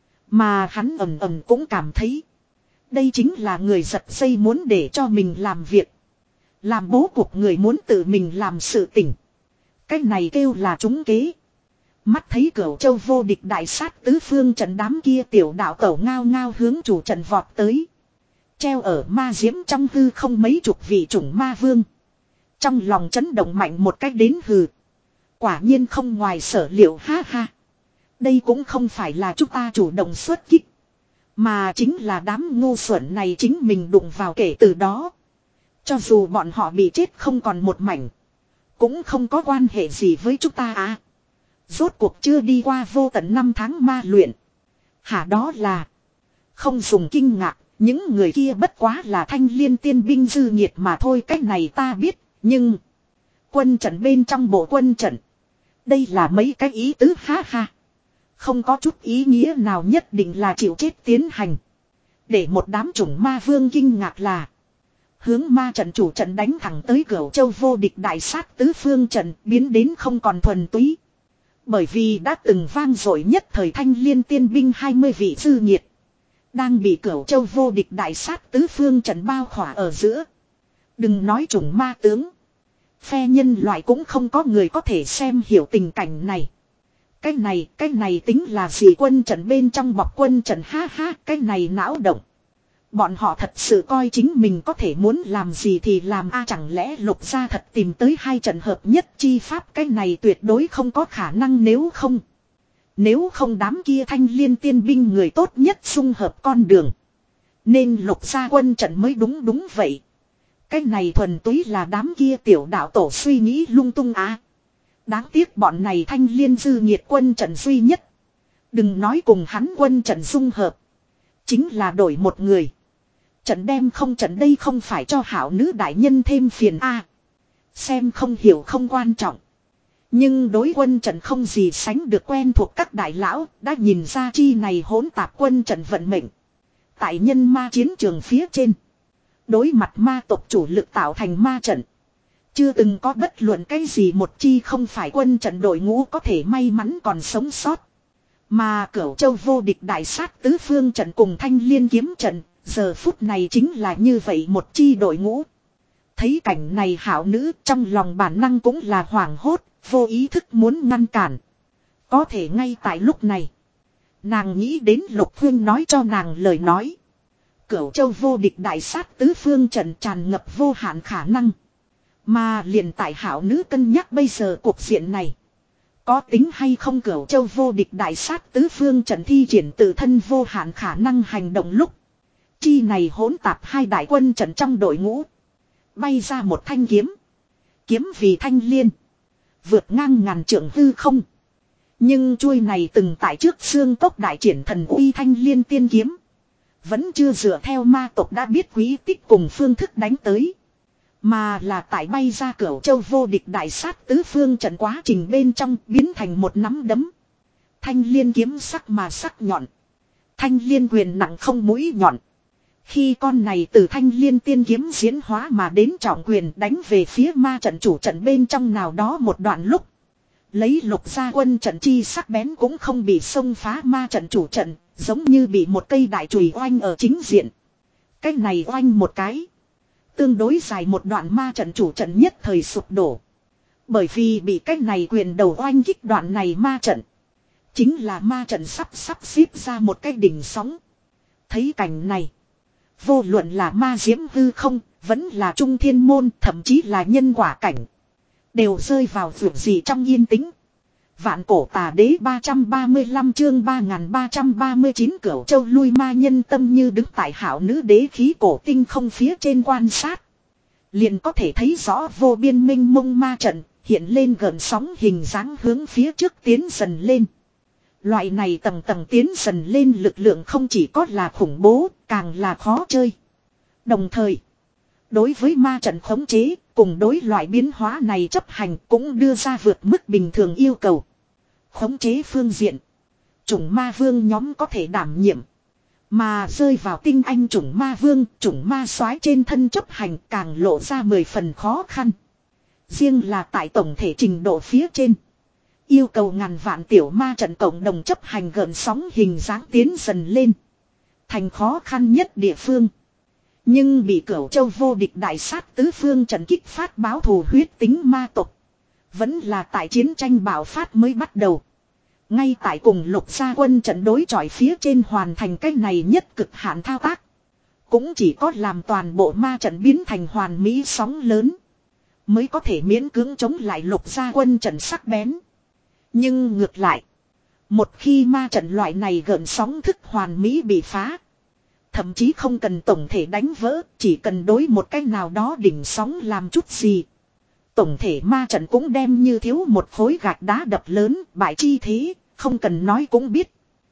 Mà hắn ầm ầm cũng cảm thấy. Đây chính là người giật dây muốn để cho mình làm việc. Làm bố cục người muốn tự mình làm sự tình. Cái này kêu là trúng kế. Mắt thấy Cửu Châu vô địch đại sát tứ phương trận đám kia tiểu đạo tẩu ngao ngao hướng chủ trận vọt tới. Treo ở ma diễm trong hư không mấy chục vị chủng ma vương. Trong lòng chấn động mạnh một cách đến hừ. Quả nhiên không ngoài sở liệu ha ha. Đây cũng không phải là chúng ta chủ động xuất kích. Mà chính là đám ngu xuẩn này chính mình đụng vào kể từ đó. Cho dù bọn họ bị chết không còn một mảnh. Cũng không có quan hệ gì với chúng ta à. Rốt cuộc chưa đi qua vô tận năm tháng ma luyện. Hả đó là. Không dùng kinh ngạc. Những người kia bất quá là thanh liên tiên binh dư nhiệt mà thôi. Cách này ta biết. Nhưng. Quân trận bên trong bộ quân trận. Đây là mấy cái ý tứ ha ha. Không có chút ý nghĩa nào nhất định là chịu chết tiến hành. Để một đám chủng ma vương kinh ngạc là. Hướng ma trận chủ trận đánh thẳng tới Cửu Châu vô địch đại sát tứ phương trận biến đến không còn thuần túy. Bởi vì đã từng vang dội nhất thời thanh liên tiên binh hai mươi vị dư nhiệt. Đang bị Cửu Châu vô địch đại sát tứ phương trận bao khỏa ở giữa. Đừng nói chủng ma tướng. Phe nhân loại cũng không có người có thể xem hiểu tình cảnh này. Cái này, cái này tính là gì quân trận bên trong bọc quân trận ha ha, cái này não động. Bọn họ thật sự coi chính mình có thể muốn làm gì thì làm a chẳng lẽ Lục gia thật tìm tới hai trận hợp nhất chi pháp cái này tuyệt đối không có khả năng nếu không. Nếu không đám kia thanh liên tiên binh người tốt nhất xung hợp con đường. Nên Lục gia quân trận mới đúng đúng vậy. Cái này thuần túy là đám kia tiểu đạo tổ suy nghĩ lung tung á. Đáng tiếc bọn này thanh liên dư nhiệt quân trận duy nhất. Đừng nói cùng hắn quân trận dung hợp. Chính là đổi một người. Trận đem không trận đây không phải cho hảo nữ đại nhân thêm phiền a. Xem không hiểu không quan trọng. Nhưng đối quân trận không gì sánh được quen thuộc các đại lão đã nhìn ra chi này hỗn tạp quân trận vận mệnh. Tại nhân ma chiến trường phía trên. Đối mặt ma tộc chủ lực tạo thành ma trận. Chưa từng có bất luận cái gì một chi không phải quân trận đội ngũ có thể may mắn còn sống sót. Mà Cửu Châu vô địch đại sát tứ phương trận cùng thanh liên kiếm trận, giờ phút này chính là như vậy một chi đội ngũ. Thấy cảnh này hảo nữ trong lòng bản năng cũng là hoảng hốt, vô ý thức muốn ngăn cản. Có thể ngay tại lúc này, nàng nghĩ đến Lục Huyên nói cho nàng lời nói. Cửu Châu vô địch đại sát tứ phương trận tràn ngập vô hạn khả năng. Mà liền tại hảo nữ cân nhắc bây giờ cuộc diện này. Có tính hay không Cửu Châu vô địch đại sát tứ phương trận thi triển tự thân vô hạn khả năng hành động lúc. Chi này hỗn tạp hai đại quân trận trong đội ngũ. Bay ra một thanh kiếm. Kiếm vì thanh liên. Vượt ngang ngàn trượng hư không. Nhưng chuôi này từng tại trước xương tốc đại triển thần uy thanh liên tiên kiếm. Vẫn chưa dựa theo ma tộc đã biết quý tích cùng phương thức đánh tới. Mà là tại bay ra Cửu Châu vô địch đại sát tứ phương trận quá trình bên trong biến thành một nắm đấm. Thanh liên kiếm sắc mà sắc nhọn. Thanh liên quyền nặng không mũi nhọn. Khi con này từ thanh liên tiên kiếm diễn hóa mà đến trọng quyền đánh về phía ma trận chủ trận bên trong nào đó một đoạn lúc. Lấy Lục gia quân trận chi sắc bén cũng không bị xông phá ma trận chủ trận, giống như bị một cây đại chùy oanh ở chính diện. Cái này oanh một cái. Tương đối dài một đoạn ma trận chủ trận nhất thời sụp đổ. Bởi vì bị cái này quyền đầu oanh kích đoạn này ma trận. Chính là ma trận sắp sắp xếp ra một cái đỉnh sóng. Thấy cảnh này. Vô luận là ma diễm hư không, vẫn là trung thiên môn, thậm chí là nhân quả cảnh. Đều rơi vào vượt gì trong yên tĩnh. Vạn cổ tà đế ba trăm ba mươi lăm chương ba nghìn ba trăm ba mươi chín Cửu Châu lui ma nhân tâm như đứng tại hảo nữ đế khí cổ tinh không phía trên quan sát. Liền có thể thấy rõ vô biên minh mông ma trận, hiện lên gần sóng hình dáng hướng phía trước tiến dần lên. Loại này tầng tầng tiến dần lên lực lượng không chỉ có là khủng bố, càng là khó chơi. Đồng thời, đối với ma trận khống chế, cùng đối loại biến hóa này chấp hành cũng đưa ra vượt mức bình thường yêu cầu. Khống chế phương diện, chủng ma vương nhóm có thể đảm nhiệm. Mà rơi vào tinh anh chủng ma vương, chủng ma soái trên thân chấp hành càng lộ ra mười phần khó khăn. Riêng là tại tổng thể trình độ phía trên. Yêu cầu ngàn vạn tiểu ma trận cộng đồng chấp hành gợn sóng hình dáng tiến dần lên. Thành khó khăn nhất địa phương. Nhưng bị Cửu Châu vô địch đại sát tứ phương trận kích phát báo thù huyết tính ma tộc. Vẫn là tại chiến tranh bạo phát mới bắt đầu. Ngay tại cùng lục gia quân trận đối chọi phía trên hoàn thành cái này nhất cực hạn thao tác. Cũng chỉ có làm toàn bộ ma trận biến thành hoàn mỹ sóng lớn. Mới có thể miễn cưỡng chống lại lục gia quân trận sắc bén. Nhưng ngược lại. Một khi ma trận loại này gợn sóng thức hoàn mỹ bị phá. Thậm chí không cần tổng thể đánh vỡ. Chỉ cần đối một cái nào đó đỉnh sóng làm chút gì. Tổng thể ma trận cũng đem như thiếu một khối gạch đá đập lớn bại chi thế. Không cần nói cũng biết.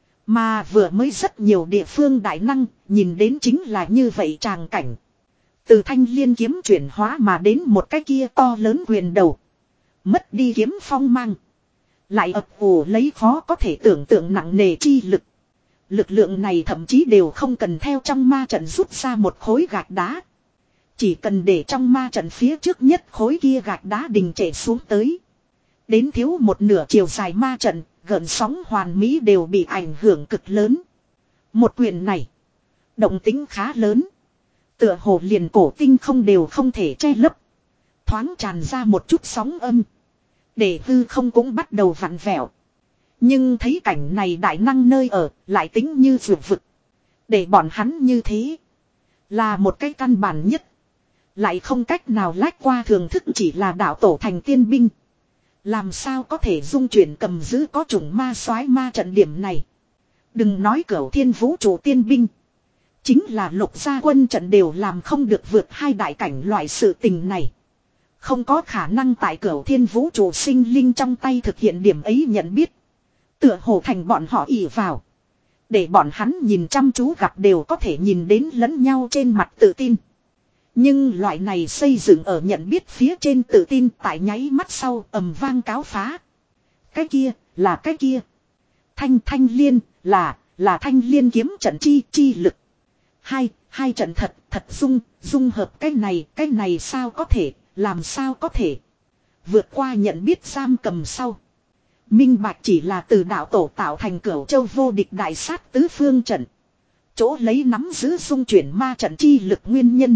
Mà vừa mới rất nhiều địa phương đại năng. Nhìn đến chính là như vậy tràng cảnh. Từ thanh liên kiếm chuyển hóa mà đến một cái kia to lớn quyền đầu. Mất đi kiếm phong mang. Lại ập ủ lấy khó có thể tưởng tượng nặng nề chi lực. Lực lượng này thậm chí đều không cần theo trong ma trận rút ra một khối gạch đá. Chỉ cần để trong ma trận phía trước nhất khối kia gạch đá đình trệ xuống tới. Đến thiếu một nửa chiều dài ma trận, gợn sóng hoàn mỹ đều bị ảnh hưởng cực lớn. Một quyền này, động tính khá lớn. Tựa hồ liền cổ tinh không đều không thể che lấp. Thoáng tràn ra một chút sóng âm. Để hư không cũng bắt đầu vặn vẹo. Nhưng thấy cảnh này đại năng nơi ở lại tính như vượt vực. Để bọn hắn như thế. Là một cái căn bản nhất. Lại không cách nào lách qua thường thức chỉ là đạo tổ thành tiên binh. Làm sao có thể dung chuyển cầm giữ có chủng ma soái ma trận điểm này. Đừng nói cửu thiên vũ trụ tiên binh. Chính là lục gia quân trận đều làm không được vượt hai đại cảnh loại sự tình này. Không có khả năng tại cửu thiên vũ trụ sinh linh trong tay thực hiện điểm ấy nhận biết. Tựa hồ thành bọn họ ỉ vào. Để bọn hắn nhìn chăm chú gặp đều có thể nhìn đến lẫn nhau trên mặt tự tin. Nhưng loại này xây dựng ở nhận biết phía trên tự tin tại nháy mắt sau ầm vang cáo phá. Cái kia, là cái kia. Thanh thanh liên, là, là thanh liên kiếm trận chi, chi lực. Hai, hai trận thật, thật dung, dung hợp cái này, cái này sao có thể, làm sao có thể. Vượt qua nhận biết giam cầm sau. Minh bạch chỉ là từ đạo tổ tạo thành Cửu Châu vô địch đại sát tứ phương trận. Chỗ lấy nắm giữ dung chuyển ma trận chi lực nguyên nhân.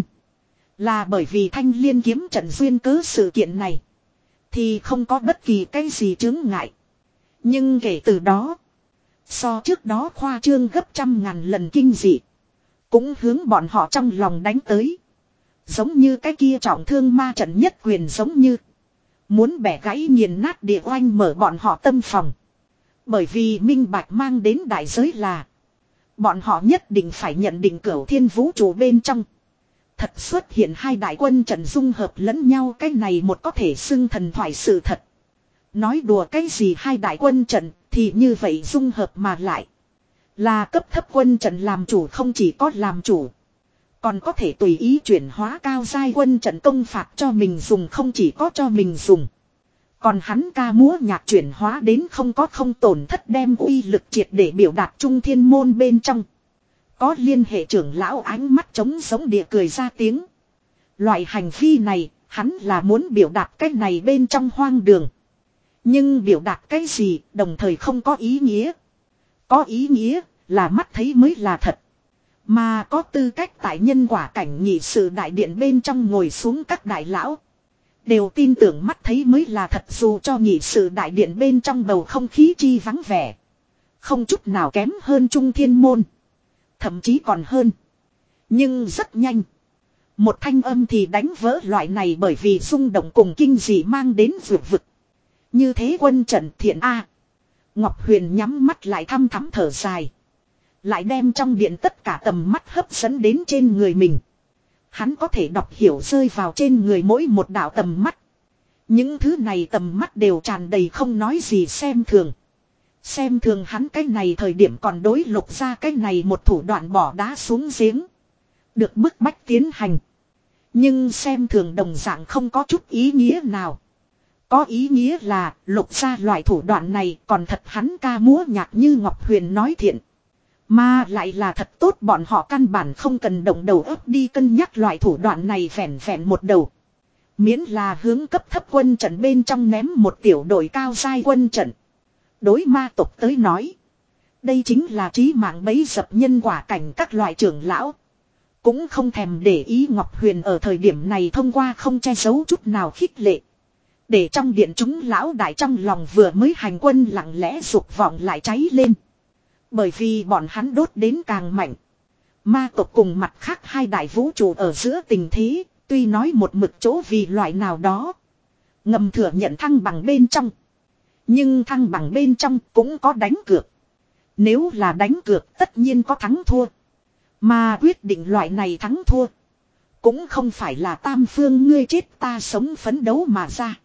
Là bởi vì thanh liên kiếm trận duyên cớ sự kiện này. Thì không có bất kỳ cái gì chướng ngại. Nhưng kể từ đó. So trước đó khoa trương gấp trăm ngàn lần kinh dị. Cũng hướng bọn họ trong lòng đánh tới. Giống như cái kia trọng thương ma trận nhất quyền giống như. Muốn bẻ gãy nghiền nát địa oanh mở bọn họ tâm phòng. Bởi vì minh bạch mang đến đại giới là. Bọn họ nhất định phải nhận định cửu thiên vũ trụ bên trong. Thật xuất hiện hai đại quân trận dung hợp lẫn nhau cái này một có thể xưng thần thoại sự thật. Nói đùa cái gì hai đại quân trận thì như vậy dung hợp mà lại. Là cấp thấp quân trận làm chủ không chỉ có làm chủ. Còn có thể tùy ý chuyển hóa cao giai quân trận công phạt cho mình dùng không chỉ có cho mình dùng. Còn hắn ca múa nhạc chuyển hóa đến không có không tổn thất đem uy lực triệt để biểu đạt trung thiên môn bên trong. Có liên hệ trưởng lão ánh mắt trống giống địa cười ra tiếng. Loại hành vi này, hắn là muốn biểu đạt cái này bên trong hoang đường. Nhưng biểu đạt cái gì, đồng thời không có ý nghĩa. Có ý nghĩa, là mắt thấy mới là thật. Mà có tư cách tại nhân quả cảnh nhị sự đại điện bên trong ngồi xuống các đại lão. Đều tin tưởng mắt thấy mới là thật dù cho nhị sự đại điện bên trong bầu không khí chi vắng vẻ. Không chút nào kém hơn Trung Thiên Môn. Thậm chí còn hơn. Nhưng rất nhanh. Một thanh âm thì đánh vỡ loại này bởi vì rung động cùng kinh dị mang đến vượt vực. Như thế quân trận thiện A. Ngọc Huyền nhắm mắt lại thăm thắm thở dài. Lại đem trong điện tất cả tầm mắt hấp dẫn đến trên người mình. Hắn có thể đọc hiểu rơi vào trên người mỗi một đạo tầm mắt. Những thứ này tầm mắt đều tràn đầy không nói gì xem thường. Xem thường hắn cái này thời điểm còn đối Lục gia cái này một thủ đoạn bỏ đá xuống giếng. Được bức bách tiến hành. Nhưng xem thường đồng dạng không có chút ý nghĩa nào. Có ý nghĩa là Lục gia loại thủ đoạn này còn thật hắn ca múa nhạc như Ngọc Huyền nói thiện. Mà lại là thật tốt, bọn họ căn bản không cần động đầu óc đi cân nhắc loại thủ đoạn này, vẹn vẹn một đầu. Miễn là hướng cấp thấp quân trận bên trong ném một tiểu đội cao giai quân trận. Đối ma tộc tới nói, đây chính là trí mạng bấy dập nhân quả cảnh. Các loại trưởng lão cũng không thèm để ý Ngọc Huyền ở thời điểm này thông qua không che giấu chút nào khích lệ. Để trong điện chúng lão đại trong lòng vừa mới hành quân lặng lẽ dục vọng lại cháy lên. Bởi vì bọn hắn đốt đến càng mạnh. Ma tộc cùng mặt khác hai đại vũ trụ ở giữa tình thế, tuy nói một mực chỗ vì loại nào đó ngầm thừa nhận thăng bằng bên trong. Nhưng thăng bằng bên trong cũng có đánh cược. Nếu là đánh cược tất nhiên có thắng thua. Mà quyết định loại này thắng thua cũng không phải là tam phương ngươi chết ta sống phấn đấu mà ra.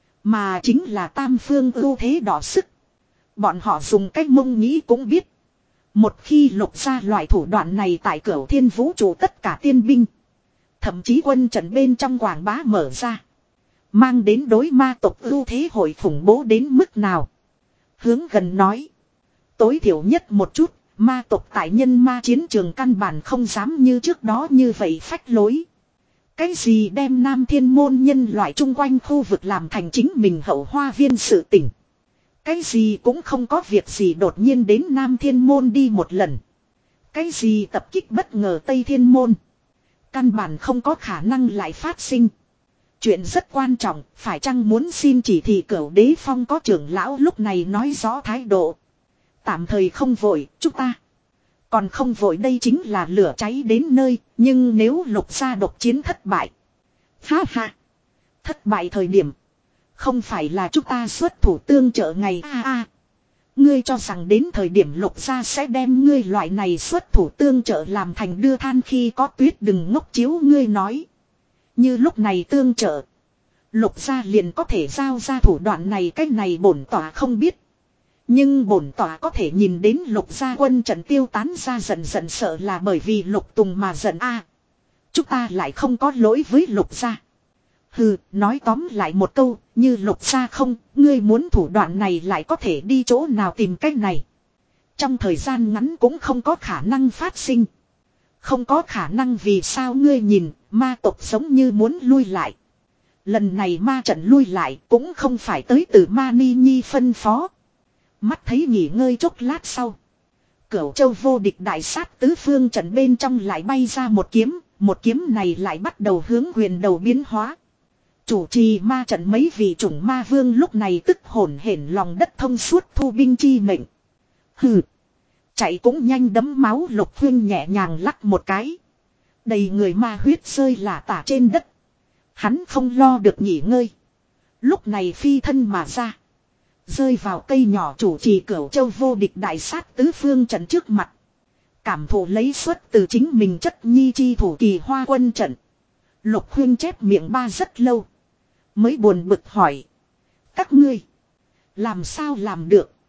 Mà chính là tam phương ưu thế đỏ sức. Bọn họ dùng cách mông nghĩ cũng biết. Một khi Lục gia loại thủ đoạn này tại Cửu Thiên vũ trụ tất cả tiên binh, thậm chí quân trận bên trong quảng bá mở ra, mang đến đối ma tộc ưu thế hội khủng bố đến mức nào. Hướng gần nói, tối thiểu nhất một chút, ma tộc tại nhân ma chiến trường căn bản không dám như trước đó như vậy phách lối. Cái gì đem Nam Thiên môn nhân loại chung quanh khu vực làm thành chính mình hậu hoa viên sự tỉnh. Cái gì cũng không có việc gì đột nhiên đến Nam Thiên môn đi một lần. Cái gì tập kích bất ngờ Tây Thiên môn. Căn bản không có khả năng lại phát sinh. Chuyện rất quan trọng, phải chăng muốn xin chỉ thị Cửu Đế Phong có trưởng lão lúc này nói rõ thái độ. Tạm thời không vội, chúng ta còn không vội, đây chính là lửa cháy đến nơi, nhưng nếu Lục gia độc chiến thất bại. Ha ha, thất bại thời điểm không phải là chúng ta xuất thủ tương trợ ngày a a. Ngươi cho rằng đến thời điểm Lục gia sẽ đem ngươi loại này xuất thủ tương trợ làm thành đưa than khi có tuyết, đừng ngốc chiếu ngươi nói. Như lúc này tương trợ, Lục gia liền có thể giao ra thủ đoạn này, cái này bổn tỏa không biết. Nhưng bổn tỏa có thể nhìn đến Lục gia quân trận tiêu tán ra dần dần, sợ là bởi vì Lục Tùng mà giận a. À, chúng ta lại không có lỗi với Lục gia. Hừ, nói tóm lại một câu, như Lục gia không, ngươi muốn thủ đoạn này lại có thể đi chỗ nào tìm cách này. Trong thời gian ngắn cũng không có khả năng phát sinh. Không có khả năng vì sao ngươi nhìn, ma tộc giống như muốn lui lại. Lần này ma trận lui lại cũng không phải tới từ Ma Ni Nhi phân phó. Mắt thấy nghỉ ngơi chốc lát sau, Cửu Châu vô địch đại sát tứ phương trận bên trong lại bay ra một kiếm. Một kiếm này lại bắt đầu hướng huyền đầu biến hóa. Chủ trì ma trận mấy vị chủng ma vương lúc này tức hổn hển lòng đất thông suốt thu binh chi mệnh. Hừ, chạy cũng nhanh đấm máu. Lục Huyên nhẹ nhàng lắc một cái, đầy người ma huyết rơi lả tả trên đất. Hắn không lo được nghỉ ngơi, lúc này phi thân mà ra, rơi vào cây nhỏ chủ trì Cửu Châu vô địch đại sát tứ phương trận trước mặt. Cảm thụ lấy xuất từ chính mình chất nhi chi thủ kỳ hoa quân trận. Lục Huyên chép miệng ba rất lâu, mới buồn bực hỏi: các ngươi làm sao làm được?